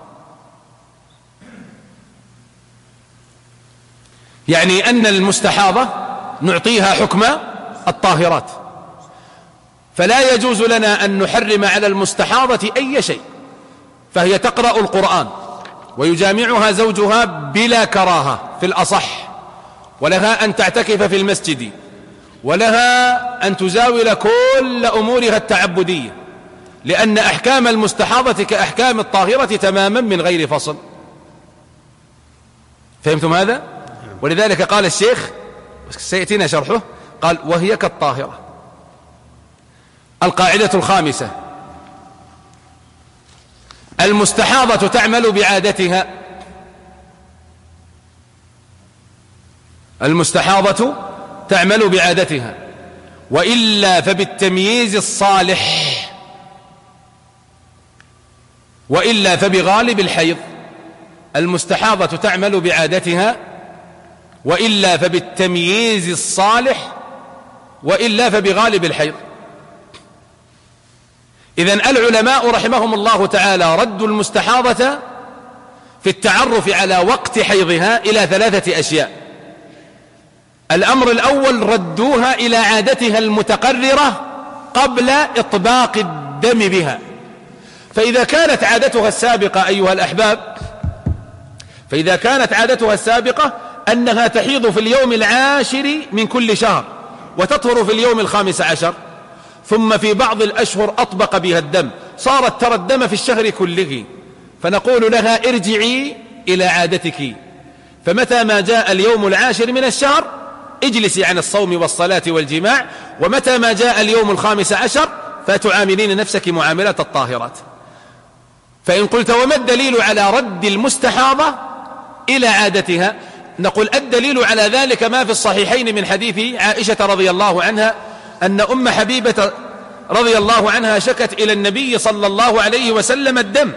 [SPEAKER 3] يعني أن المستحاضة نعطيها حكم الطاهرات، فلا يجوز لنا أن نحرم على المستحاضة أي شيء، فهي تقرأ القرآن ويجامعها زوجها بلا كراهة في الأصح، ولها أن تعتكف في المسجد، ولها أن تزاول كل أمورها التعبدية، لأن أحكام المستحاضة كأحكام الطاهرة تماما من غير فصل. فهمتم هذا؟ ولذلك قال الشيخ سيأتينا شرحه، قال وهي كالطاهرة. القاعدة الخامسة: المستحاضة تعمل بعادتها. المستحاضة تعمل بعادتها، وإلا فبالتمييز الصالح، وإلا فبغالب الحيض. المستحاضة تعمل بعادتها، وإلا فبالتمييز الصالح، وإلا فبغالب الحيض. إذن العلماء رحمهم الله تعالى ردوا المستحاضة في التعرف على وقت حيضها إلى 3 أشياء. الأمر الأول ردوها إلى عادتها المتقررة قبل إطباق الدم بها. فإذا كانت عادتها السابقة أيها الأحباب، فإذا كانت عادتها السابقة أنها تحيض في اليوم 10 من كل شهر وتطهر في اليوم 15، ثم في بعض الأشهر أطبق بها الدم، صارت ترى الدم في الشهر كله، فنقول لها ارجعي إلى عادتك، فمتى ما جاء اليوم 10 من الشهر اجلسي عن الصوم والصلاة والجماع، ومتى ما جاء اليوم 15 فتعاملين نفسك معاملة الطاهرات. فإن قلت وما الدليل على رد المستحاضة إلى عادتها؟ نقول الدليل على ذلك ما في الصحيحين من حديث عائشة رضي الله عنها أن أم حبيبة رضي الله عنها شكت إلى النبي صلى الله عليه وسلم الدم،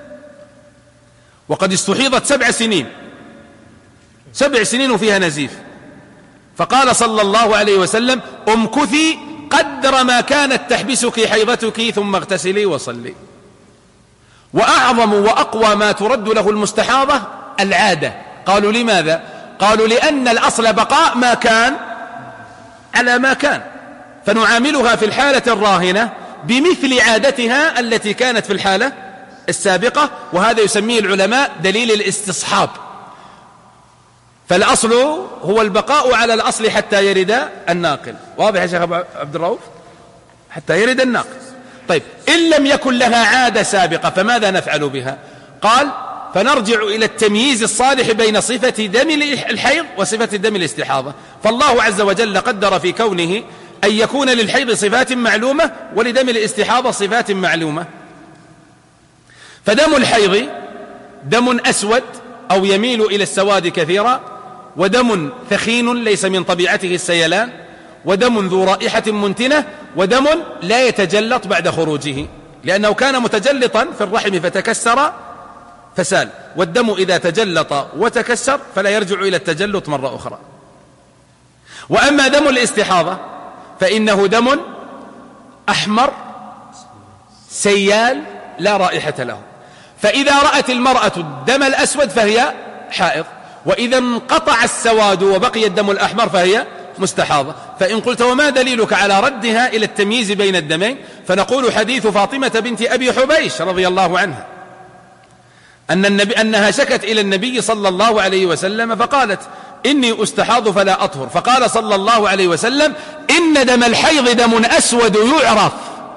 [SPEAKER 3] وقد استحيضت 7 سنين، 7 سنين وفيها نزيف، فقال صلى الله عليه وسلم: امكثي قدر ما كانت تحبسك حيضتك ثم اغتسلي وصلي. وأعظم وأقوى ما ترد له المستحاضة العادة. قالوا: لماذا؟ قالوا: لأن الأصل بقاء ما كان على ما كان، فنعاملها في الحالة الراهنة بمثل عادتها التي كانت في الحالة السابقة، وهذا يسميه العلماء دليل الاستصحاب. فالأصل هو البقاء على الأصل حتى يرد الناقل. واضح يا شيخ عبد الرؤوف؟ حتى يرد الناقل. طيب، إن لم يكن لها عادة سابقة فماذا نفعل بها؟ قال: فنرجع إلى التمييز الصالح بين صفة دم الحيض وصفة دم الاستحاضة. فالله عز وجل قدر في كونه أن يكون للحيض صفات معلومة ولدم الاستحاضة صفات معلومة. فدم الحيض دم أسود أو يميل إلى السواد كثيرا، ودم ثخين ليس من طبيعته السيلان، ودم ذو رائحة منتنة، ودم لا يتجلط بعد خروجه، لأنه كان متجلطا في الرحم فتكسر فسال، والدم إذا تجلط وتكسر فلا يرجع إلى التجلط مرة أخرى. وأما دم الاستحاضة فإنه دم أحمر سيال لا رائحة له، فإذا رأت المرأة الدم الأسود فهي حائض، وإذا انقطع السواد وبقي الدم الأحمر فهي مستحاضة. فإن قلت: وما دليلك على ردها إلى التمييز بين الدمين؟ فنقول: حديث فاطمة بنت أبي حبيش رضي الله عنها أنها شكت إلى النبي صلى الله عليه وسلم فقالت: إني أستحاض فلا أطهر، فقال صلى الله عليه وسلم: إن دم الحيض دم أسود يعرف،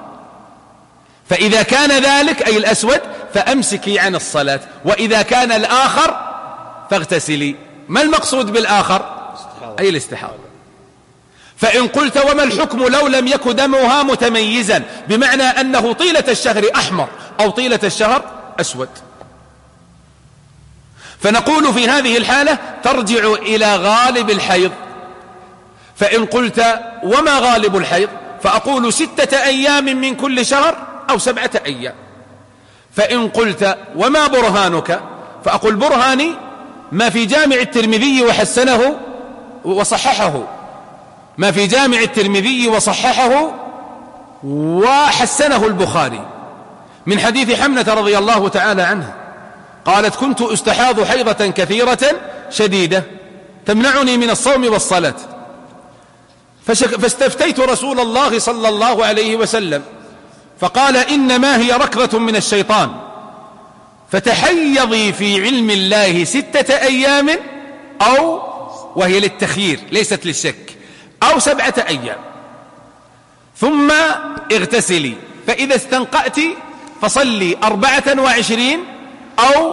[SPEAKER 3] فإذا كان ذلك أي الأسود فأمسكي عن الصلاة، وإذا كان الآخر فاغتسلي. ما المقصود بالآخر؟ أي الاستحاضة. فإن قلت: وما الحكم لو لم يكن دمها متميزا، بمعنى أنه طيلة الشهر أحمر أو طيلة الشهر أسود؟ فنقول في هذه الحالة ترجع إلى غالب الحيض. فإن قلت: وما غالب الحيض؟ فأقول: 6 أيام من كل شهر أو 7 أيام. فإن قلت: وما برهانك؟ فأقول: برهاني ما في جامع الترمذي وحسنه وصححه، ما في جامع الترمذي وصححه وحسنه البخاري من حديث حمنة رضي الله تعالى عنها قالت: كنت أستحاض حيضة كثيرة شديدة تمنعني من الصوم والصلاة، فاستفتيت رسول الله صلى الله عليه وسلم فقال: إنما هي ركضة من الشيطان، فتحيضي في علم الله 6 أيام، أو وهي للتخيير ليست للشك، أو 7 أيام، ثم اغتسلي، فإذا استنقأت فصلي 24 أو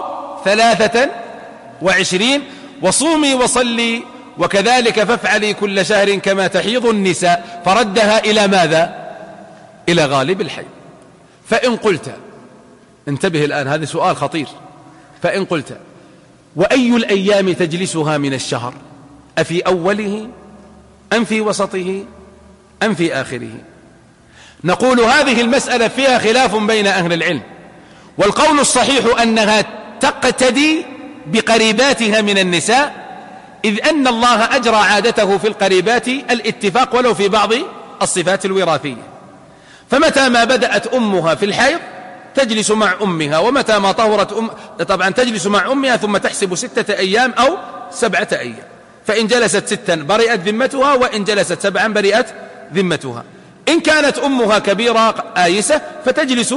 [SPEAKER 3] 23، وصومي وصلي، وكذلك فافعلي كل شهر كما تحيض النساء. فردها إلى ماذا؟ إلى غالب الحيض. فإن قلت، انتبه الآن هذا سؤال خطير، فإن قلت: وأي الأيام تجلسها من الشهر؟ أفي أوله أم في وسطه أم في آخره؟ نقول: هذه المسألة فيها خلاف بين أهل العلم، والقول الصحيح أنها تقتدي بقريباتها من النساء، إذ أن الله أجرى عادته في القريبات الاتفاق ولو في بعض الصفات الوراثية. فمتى ما بدأت أمها في الحيض تجلس مع أمها، ومتى ما طهرت طبعا تجلس مع أمها، ثم تحسب 6 أيام أو 7 أيام، فإن جلست 6 برئت ذمتها، وإن جلست 7 برئت ذمتها. إن كانت أمها كبيرة آيسة فتجلس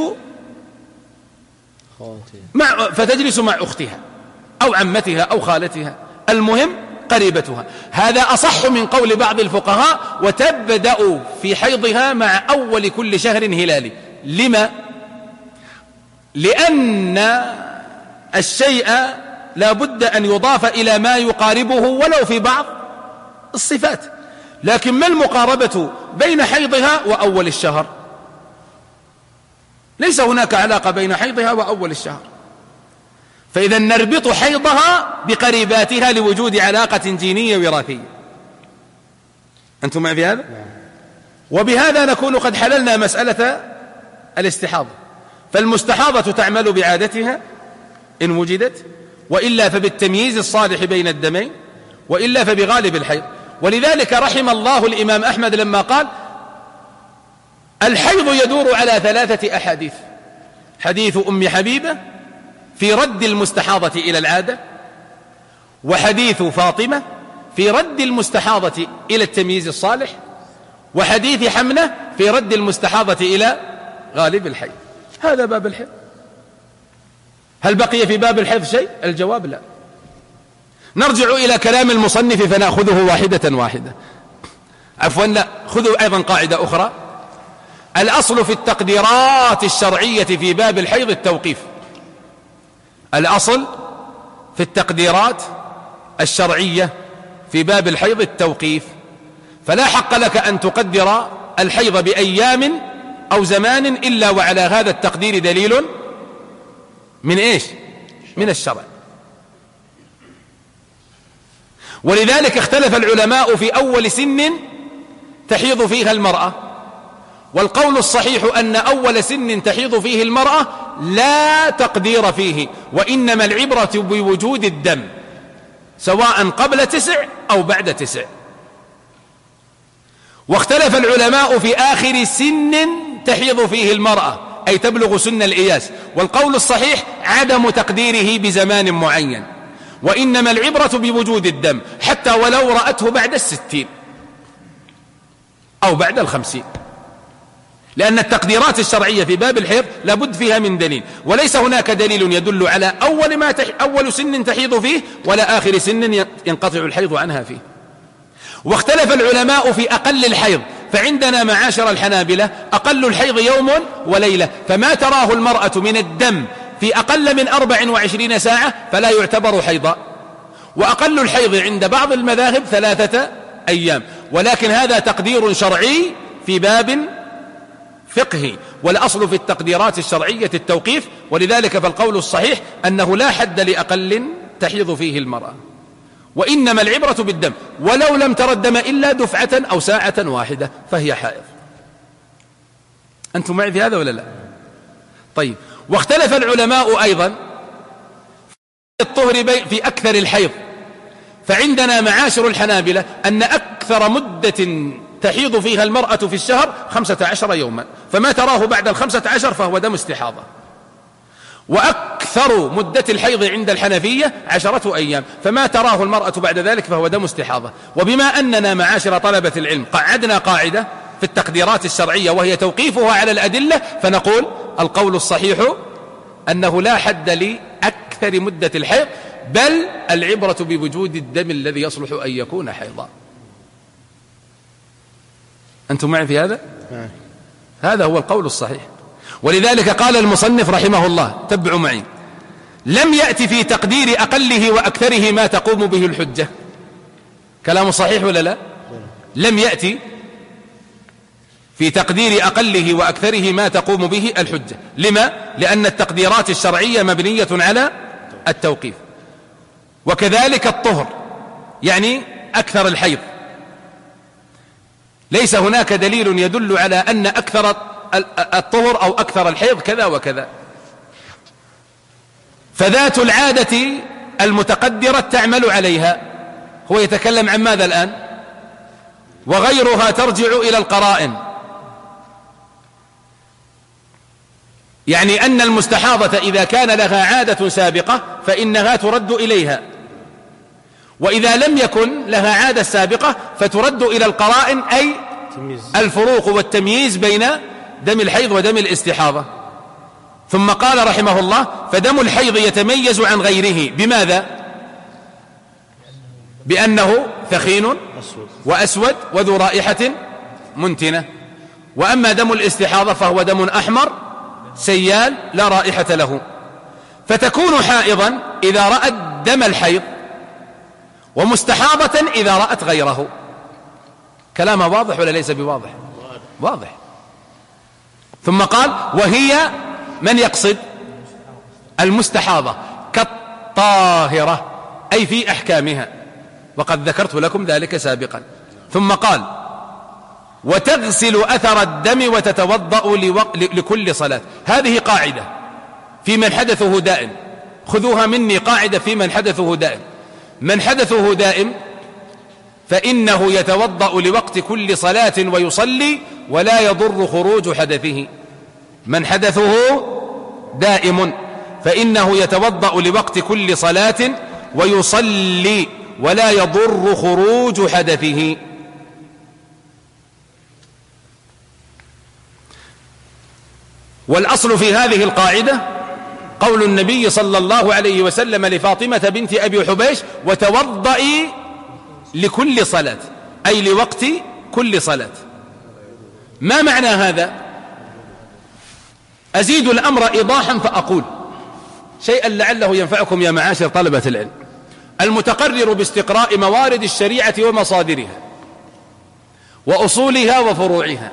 [SPEAKER 3] مع أختها أو عمتها أو خالتها، المهم قريبتها. هذا أصح من قول بعض الفقهاء: وتبدأ في حيضها مع أول كل شهر هلالي. لما؟ لأن الشيء لا بد أن يضاف إلى ما يقاربه ولو في بعض الصفات، لكن ما المقاربة بين حيضها وأول الشهر؟ ليس هناك علاقة بين حيضها وأول الشهر، فإذا نربط حيضها بقريباتها لوجود علاقة جينية وراثية. أنتم معي في هذا؟ وبهذا نكون قد حللنا مسألة الاستحاضة. فالمستحاضة تعمل بعادتها إن وجدت، وإلا فبالتمييز الصالح بين الدمين، وإلا فبغالب الحيض. ولذلك رحم الله الإمام أحمد لما قال الحيض يدور على 3 أحاديث: حديث أم حبيبة في رد المستحاضة إلى العادة، وحديث فاطمة في رد المستحاضة إلى التمييز الصالح، وحديث حمنة في رد المستحاضة إلى غالب الحيض. هذا باب الحيض. هل بقي في باب الحيض شيء؟ الجواب لا. نرجع إلى كلام المصنف فنأخذه واحدة واحدة. عفوا لا، خذوا أيضا قاعدة أخرى: الأصل في التقديرات الشرعية في باب الحيض التوقيف. الأصل في التقديرات الشرعية في باب الحيض التوقيف، فلا حق لك أن تقدر الحيض بأيام أو زمان إلا وعلى هذا التقدير دليل من إيش؟ من الشرع. ولذلك اختلف العلماء في أول سن تحيض فيها المرأة، والقول الصحيح أن أول سن تحيض فيه المرأة لا تقدير فيه، وإنما العبرة بوجود الدم سواء قبل 9 أو بعد 9. واختلف العلماء في آخر سن تحيض فيه المرأة، أي تبلغ سن الإياس، والقول الصحيح عدم تقديره بزمان معين، وإنما العبرة بوجود الدم حتى ولو رأته بعد 60 أو بعد 50، لأن التقديرات الشرعية في باب الحيض لابد فيها من دليل، وليس هناك دليل يدل على أول سن تحيض فيه ولا آخر سن ينقطع الحيض عنها فيه. واختلف العلماء في أقل الحيض، فعندنا معاشر الحنابلة أقل الحيض يوم وليلة، فما تراه المرأة من الدم في أقل من 24 ساعة فلا يعتبر حيضا، وأقل الحيض عند بعض المذاهب 3 أيام، ولكن هذا تقدير شرعي في باب فقهي، والأصل في التقديرات الشرعية التوقيف. ولذلك فالقول الصحيح أنه لا حد لأقل تحيض فيه المرأة، وإنما العبرة بالدم، ولو لم تر الدم إلا دفعة أو ساعة واحدة فهي حائض. أنتم معي في هذا ولا لا؟ طيب. واختلف العلماء أيضا في الطهر في أكثر الحيض، فعندنا معاشر الحنابلة أن أكثر مدة تحيض فيها المرأة في الشهر 15 يوما، فما تراه بعد 15 فهو دم استحاضة. وأكثر مدة الحيض عند الحنفية 10 أيام، فما تراه المرأة بعد ذلك فهو دم استحاضة. وبما أننا معاشر طلبة العلم قعدنا قاعدة في التقديرات الشرعية وهي توقيفها على الأدلة، فنقول القول الصحيح أنه لا حد لأكثر مدة الحيض، بل العبرة بوجود الدم الذي يصلح أن يكون حيضا. أنتم معي في هذا؟ هذا هو القول الصحيح. ولذلك قال المصنف رحمه الله، تبعوا معي: لم يأتي في تقدير أقله وأكثره ما تقوم به الحجة. كلام صحيح ولا لا؟ لم يأتي في تقدير أقله وأكثره ما تقوم به الحجة. لما؟ لأن التقديرات الشرعية مبنية على التوقيف. وكذلك الطهر، يعني أكثر الحيض، ليس هناك دليل يدل على أن أكثر الطهر أو أكثر الحيض كذا وكذا. فذات العادة المتقدرة تعمل عليها. هو يتكلم عن ماذا الآن؟ وغيرها ترجع إلى القرائن، يعني أن المستحاضة إذا كان لها عادة سابقة فإنها ترد إليها، وإذا لم يكن لها عادة سابقة فترد إلى القرائن، أي الفروق والتمييز بين دم الحيض ودم الاستحاضة. ثم قال رحمه الله: فدم الحيض يتميز عن غيره بماذا؟ بأنه ثخين وأسود وذو رائحة منتنة. وأما دم الاستحاضة فهو دم أحمر سيال لا رائحة له. فتكون حائضا إذا رأت دم الحيض، ومستحاضة إذا رأت غيره. كلامها واضح ولا ليس بواضح؟ واضح. ثم قال: وهي من يقصد المستحاضة كالطاهرة، أي في أحكامها، وقد ذكرت لكم ذلك سابقا. ثم قال: وتغسل أثر الدم وتتوضأ لكل صلاة. هذه قاعدة في من حدثه دائم، خذوها مني، قاعدة في من حدثه دائم. من حدثه دائم فإنه يتوضأ لوقت كل صلاة ويصلي ولا يضر خروج حدثه. من حدثه دائم فإنه يتوضأ لوقت كل صلاة ويصلي ولا يضر خروج حدثه. والأصل في هذه القاعدة قول النبي صلى الله عليه وسلم لفاطمة بنت أبي حبيش: وتوضئي لكل صلاة، أي لوقت كل صلاة. ما معنى هذا؟ أزيد الأمر إيضاحا فأقول شيئا لعله ينفعكم يا معاشر طلبة العلم. المتقرر باستقراء موارد الشريعة ومصادرها وأصولها وفروعها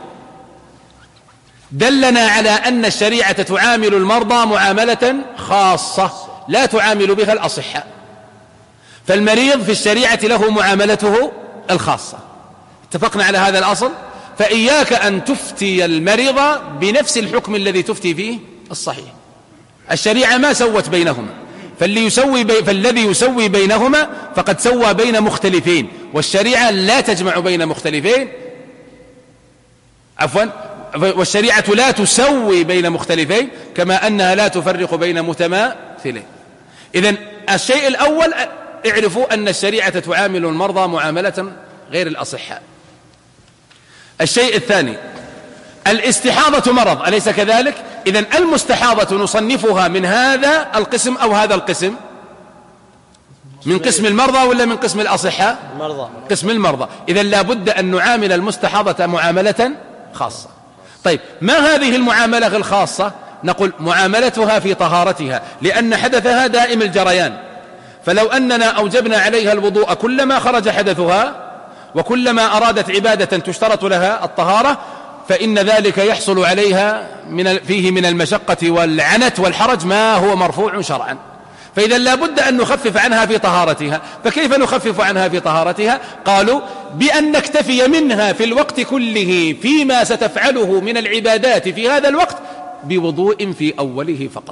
[SPEAKER 3] دلنا على أن الشريعة تعامل المرضى معاملة خاصة لا تعامل بها الأصحاء، فالمريض في الشريعة له معاملته الخاصة. اتفقنا على هذا الأصل؟ فإياك أن تفتي المريض بنفس الحكم الذي تفتي فيه الصحيح. الشريعة ما سوت بينهما، فالذي يسوي بينهما فقد سوى بين مختلفين، والشريعة لا تجمع بين مختلفين، عفوا، والشريعة لا تسوي بين مختلفين كما أنها لا تفرق بين متماثلين. إذن الشيء الأول اعرفوا أن الشريعة تعامل المرضى معاملة غير الأصحاء. الشيء الثاني: الاستحاضة مرض، أليس كذلك؟ إذن المستحاضة نصنفها من هذا القسم أو هذا القسم؟ من قسم المرضى ولا من قسم الأصحاء؟
[SPEAKER 2] المرضى.
[SPEAKER 3] قسم المرضى. إذن لا بد أن نعامل المستحاضة معاملة خاصة. طيب، ما هذه المعاملة الخاصة؟ نقول معاملتها في طهارتها، لأن حدثها دائم الجريان، فلو أننا أوجبنا عليها الوضوء كلما خرج حدثها وكلما أرادت عبادة تشترط لها الطهارة فإن ذلك يحصل عليها فيه من المشقة والعنت والحرج ما هو مرفوع شرعا. فإذا لا بد أن نخفف عنها في طهارتها. فكيف نخفف عنها في طهارتها؟ قالوا بأن نكتفي منها في الوقت كله فيما ستفعله من العبادات في هذا الوقت بوضوء في أوله فقط،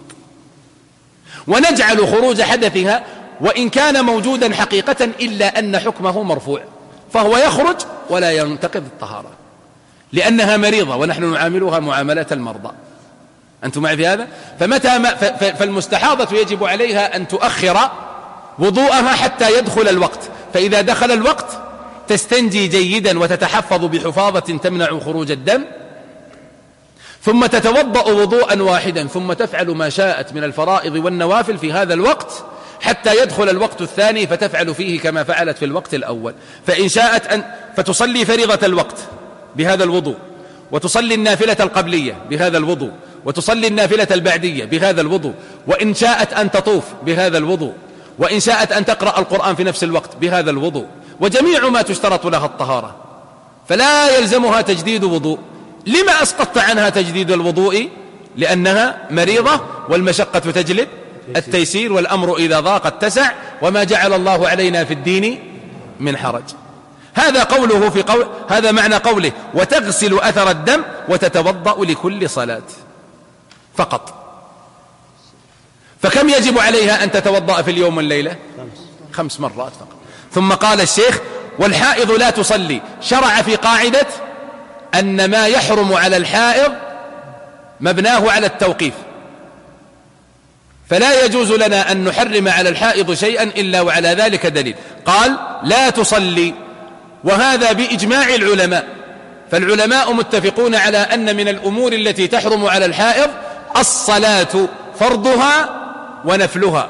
[SPEAKER 3] ونجعل خروج حدثها وإن كان موجودا حقيقة إلا أن حكمه مرفوع، فهو يخرج ولا ينتقض الطهارة لأنها مريضة ونحن نعاملها معاملة المرضى. أنتم معي في هذا؟ فالمستحاضة يجب عليها أن تؤخر وضوءها حتى يدخل الوقت، فإذا دخل الوقت تستنجي جيدا وتتحفظ بحفاظة تمنع خروج الدم، ثم تتوضأ وضوءا واحدا، ثم تفعل ما شاءت من الفرائض والنوافل في هذا الوقت حتى يدخل الوقت الثاني فتفعل فيه كما فعلت في الوقت الأول. فإن شاءت فتصلي فريضة الوقت بهذا الوضوء، وتصلي النافلة القبلية بهذا الوضوء، وتصلي النافلة البعدية بهذا الوضوء، وإن شاءت أن تطوف بهذا الوضوء، وإن شاءت أن تقرأ القرآن في نفس الوقت بهذا الوضوء، وجميع ما تشترط لها الطهارة، فلا يلزمها تجديد وضوء. لما أسقطت عنها تجديد الوضوء؟ لأنها مريضة والمشقة تجلب التيسير، والأمر إذا ضاق اتسع، وما جعل الله علينا في الدين من حرج. هذا قوله في قول، هذا معنى قوله وتغسل أثر الدم وتتوضأ لكل صلاة فقط. فكم يجب عليها أن تتوضأ في اليوم والليلة؟ 5 مرات فقط. ثم قال الشيخ والحائض لا تصلي. شرع في قاعدة أن ما يحرم على الحائض مبناه على التوقيف، فلا يجوز لنا أن نحرم على الحائض شيئا إلا وعلى ذلك دليل. قال لا تصلي، وهذا بإجماع العلماء، فالعلماء متفقون على أن من الأمور التي تحرم على الحائض الصلاة فرضها ونفلها،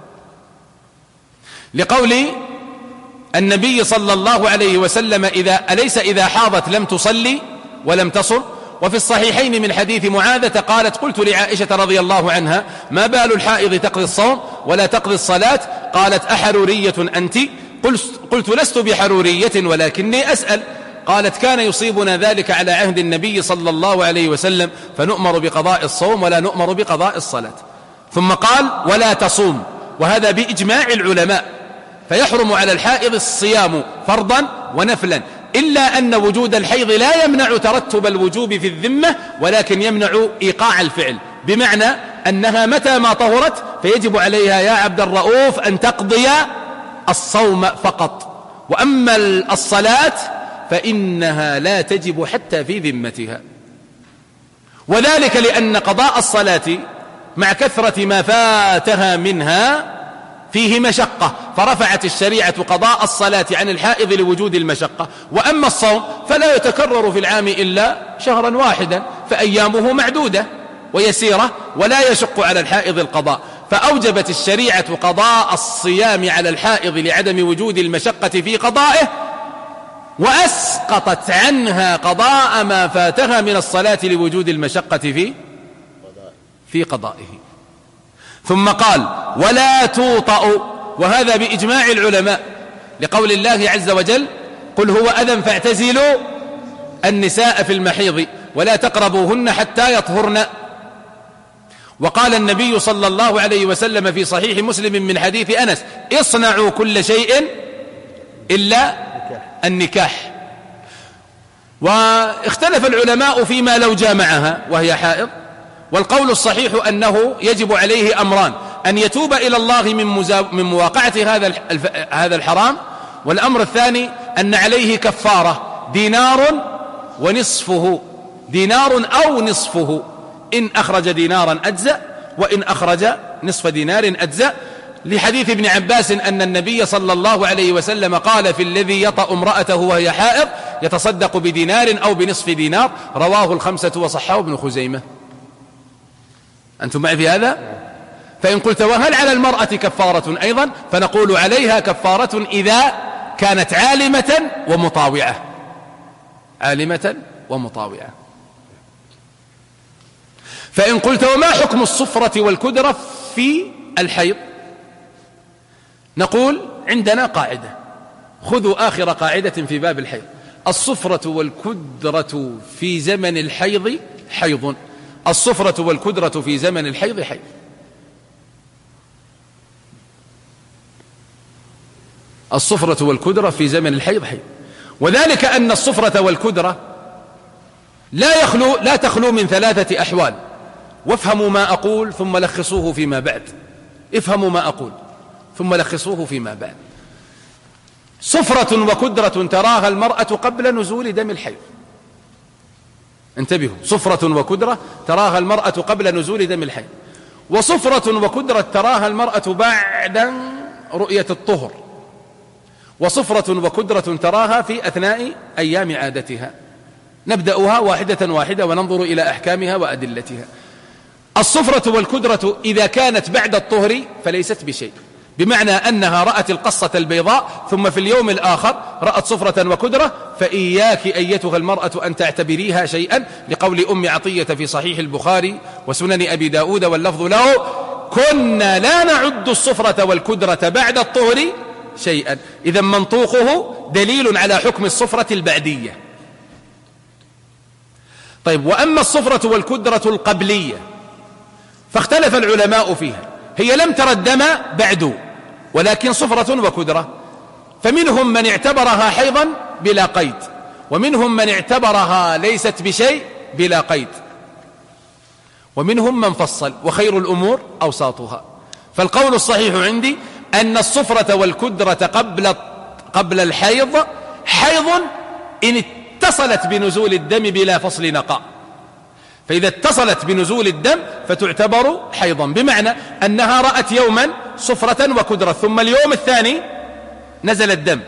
[SPEAKER 3] لقول النبي صلى الله عليه وسلم أليس إذا حاضت لم تصلي ولم تصم؟ وفي الصحيحين من حديث معاذة قالت قلت لعائشة رضي الله عنها ما بال الحائض تقضي الصوم ولا تقضي الصلاة؟ قالت أحرورية أنت؟ قلت لست بحرورية ولكني أسأل. قالت كان يصيبنا ذلك على عهد النبي صلى الله عليه وسلم فنؤمر بقضاء الصوم ولا نؤمر بقضاء الصلاة. ثم قال ولا تصوم، وهذا بإجماع العلماء، فيحرم على الحائض الصيام فرضا ونفلا. إلا أن وجود الحيض لا يمنع ترتب الوجوب في الذمة، ولكن يمنع إيقاع الفعل، بمعنى أنها متى ما طهرت فيجب عليها يا عبد الرؤوف أن تقضي الصوم فقط، وأما الصلاة فإنها لا تجب حتى في ذمتها. وذلك لأن قضاء الصلاة مع كثرة ما فاتها منها فيه مشقة، فرفعت الشريعة قضاء الصلاة عن الحائض لوجود المشقة. وأما الصوم فلا يتكرر في العام إلا شهرا واحدا، فأيامه معدودة ويسيرة ولا يشق على الحائض القضاء، فأوجبت الشريعة قضاء الصيام على الحائض لعدم وجود المشقة في قضائه، وأسقطت عنها قضاء ما فاتها من الصلاة لوجود المشقة في قضائه. ثم قال ولا توطأ، وهذا بإجماع العلماء لقول الله عز وجل قل هو أذى فاعتزلوا النساء في المحيض ولا تقربوهن حتى يطهرن. وقال النبي صلى الله عليه وسلم في صحيح مسلم من حديث أنس اصنعوا كل شيء إلا النكاح. واختلف العلماء فيما لو جامعها وهي حائض، والقول الصحيح أنه يجب عليه أمران: أن يتوب إلى الله من مواقعة هذا الحرام، والأمر الثاني أن عليه كفارة دينار ونصفه، دينار أو نصفه، إن أخرج دينارا أجزأ، وإن أخرج نصف دينار أجزأ، لحديث ابن عباس أن النبي صلى الله عليه وسلم قال في الذي يطأ امرأته وهي حائض يتصدق بدينار أو بنصف دينار، رواه الخمسة وصححه ابن خزيمة. أنتم معي في هذا؟ فإن قلت وهل على المرأة كفارة أيضا؟ فنقول عليها كفارة إذا كانت عالمة ومطاوعة، عالمة ومطاوعة. فإن قلت وما حكم الصفرة والكدرة في الحيض؟ نقول عندنا قاعدة، خذوا آخر قاعدة في باب الحيض: الصفرة والكدرة في زمن الحيض حيض، الصفرة والكدرة في زمن الحيض حيض. الصفرة والكدرة في زمن الحيض حيض، وذلك أن الصفرة والكدرة لا تخلو من ثلاثة أحوال. وافهموا ما أقول ثم لخصوه فيما بعد، افهموا ما أقول ثم لخصوه فيما بعد. صفرة وكدرة تراها المرأة قبل نزول دم الحيض، انتبهوا، صفرة وكدرة تراها المرأة قبل نزول دم الحيض، وصفرة وكدرة تراها المرأة بعد رؤية الطهر، وصفرة وكدرة تراها في أثناء أيام عادتها. نبدأها واحدة واحدة وننظر إلى أحكامها وأدلتها. الصفرة والكدرة إذا كانت بعد الطهر فليست بشيء، بمعنى أنها رأت القصة البيضاء ثم في اليوم الآخر رأت صفرة وكدرة، فإياك أيتها المرأة أن تعتبريها شيئا، لقول أم عطية في صحيح البخاري وسنن أبي داود واللفظ له: كنا لا نعد الصفرة والكدرة بعد الطهر شيئا. إذا منطوقه دليل على حكم الصفرة البعدية. طيب، وأما الصفرة والكدرة القبلية فاختلف العلماء فيها، هي لم تر الدم بعد ولكن صفرة وكدرة، فمنهم من اعتبرها حيضا بلا قيد، ومنهم من اعتبرها ليست بشيء بلا قيد، ومنهم من فصل، وخير الأمور أوساطها. فالقول الصحيح عندي أن الصفرة والكدرة قبل الحيض حيض إن اتصلت بنزول الدم بلا فصل نقاء، فإذا اتصلت بنزول الدم فتعتبر حيضا، بمعنى أنها رأت يوما صفرة وكدرة ثم اليوم الثاني نزل الدم،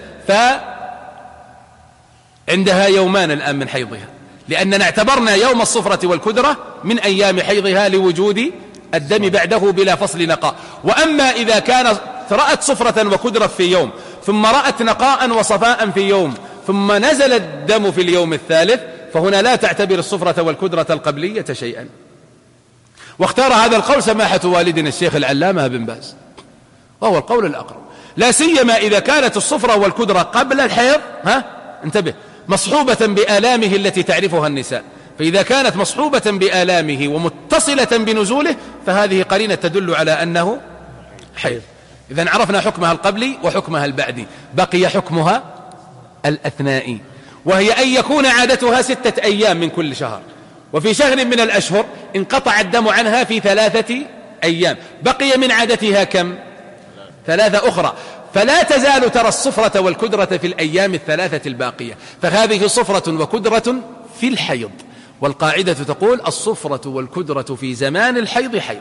[SPEAKER 3] فعندها يومان الآن من حيضها، لأننا اعتبرنا يوم الصفرة والكدرة من أيام حيضها لوجود الدم بعده بلا فصل نقاء. وأما إذا كانت رأت صفرة وكدرة في يوم ثم رأت نقاء وصفاء في يوم ثم نزل الدم في اليوم الثالث، فهنا لا تعتبر الصفرة والكدرة القبلية شيئا. واختار هذا القول سماحة والدنا الشيخ العلامة بن باز، وهو القول الأقرب، لا سيما إذا كانت الصفرة والكدرة قبل الحيض انتبه مصحوبة بآلامه التي تعرفها النساء، فإذا كانت مصحوبة بآلامه ومتصلة بنزوله فهذه قرينة تدل على أنه حيض. إذن عرفنا حكمها القبلي وحكمها البعدي، بقي حكمها الأثنائي، وهي أن يكون عادتها 6 أيام من كل شهر، وفي شهر من الأشهر انقطع الدم عنها في 3 أيام، بقي من عادتها كم؟ 3 أخرى، فلا تزال ترى الصفرة والكدرة في الأيام 3 الباقية، فهذه صفرة وكدرة في الحيض. والقاعدة تقول الصفرة والكدرة في زمان الحيض حيض،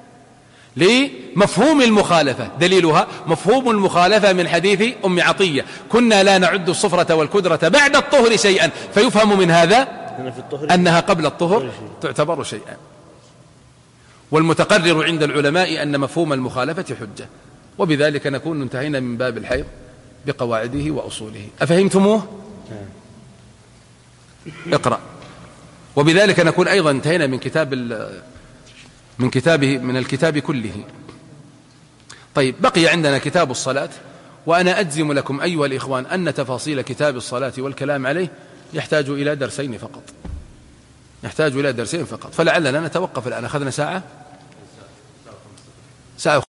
[SPEAKER 3] لمفهوم المخالفة. دليلها مفهوم المخالفة من حديث أم عطية: كنا لا نعد الصفرة والكدرة بعد الطهر شيئا، فيفهم من هذا أنها قبل الطهر تعتبر شيئا. والمتقرر عند العلماء أن مفهوم المخالفة حجة. وبذلك نكون انتهينا من باب الحيض بقواعده وأصوله. أفهمتموه؟ اقرأ. وبذلك نكون أيضا انتهينا من الكتاب كله. طيب، بقي عندنا كتاب الصلاة، وأنا أجزم لكم أيها الإخوان أن تفاصيل كتاب الصلاة والكلام عليه يحتاج إلى درسين فقط، فلعلنا نتوقف الآن. أخذنا ساعة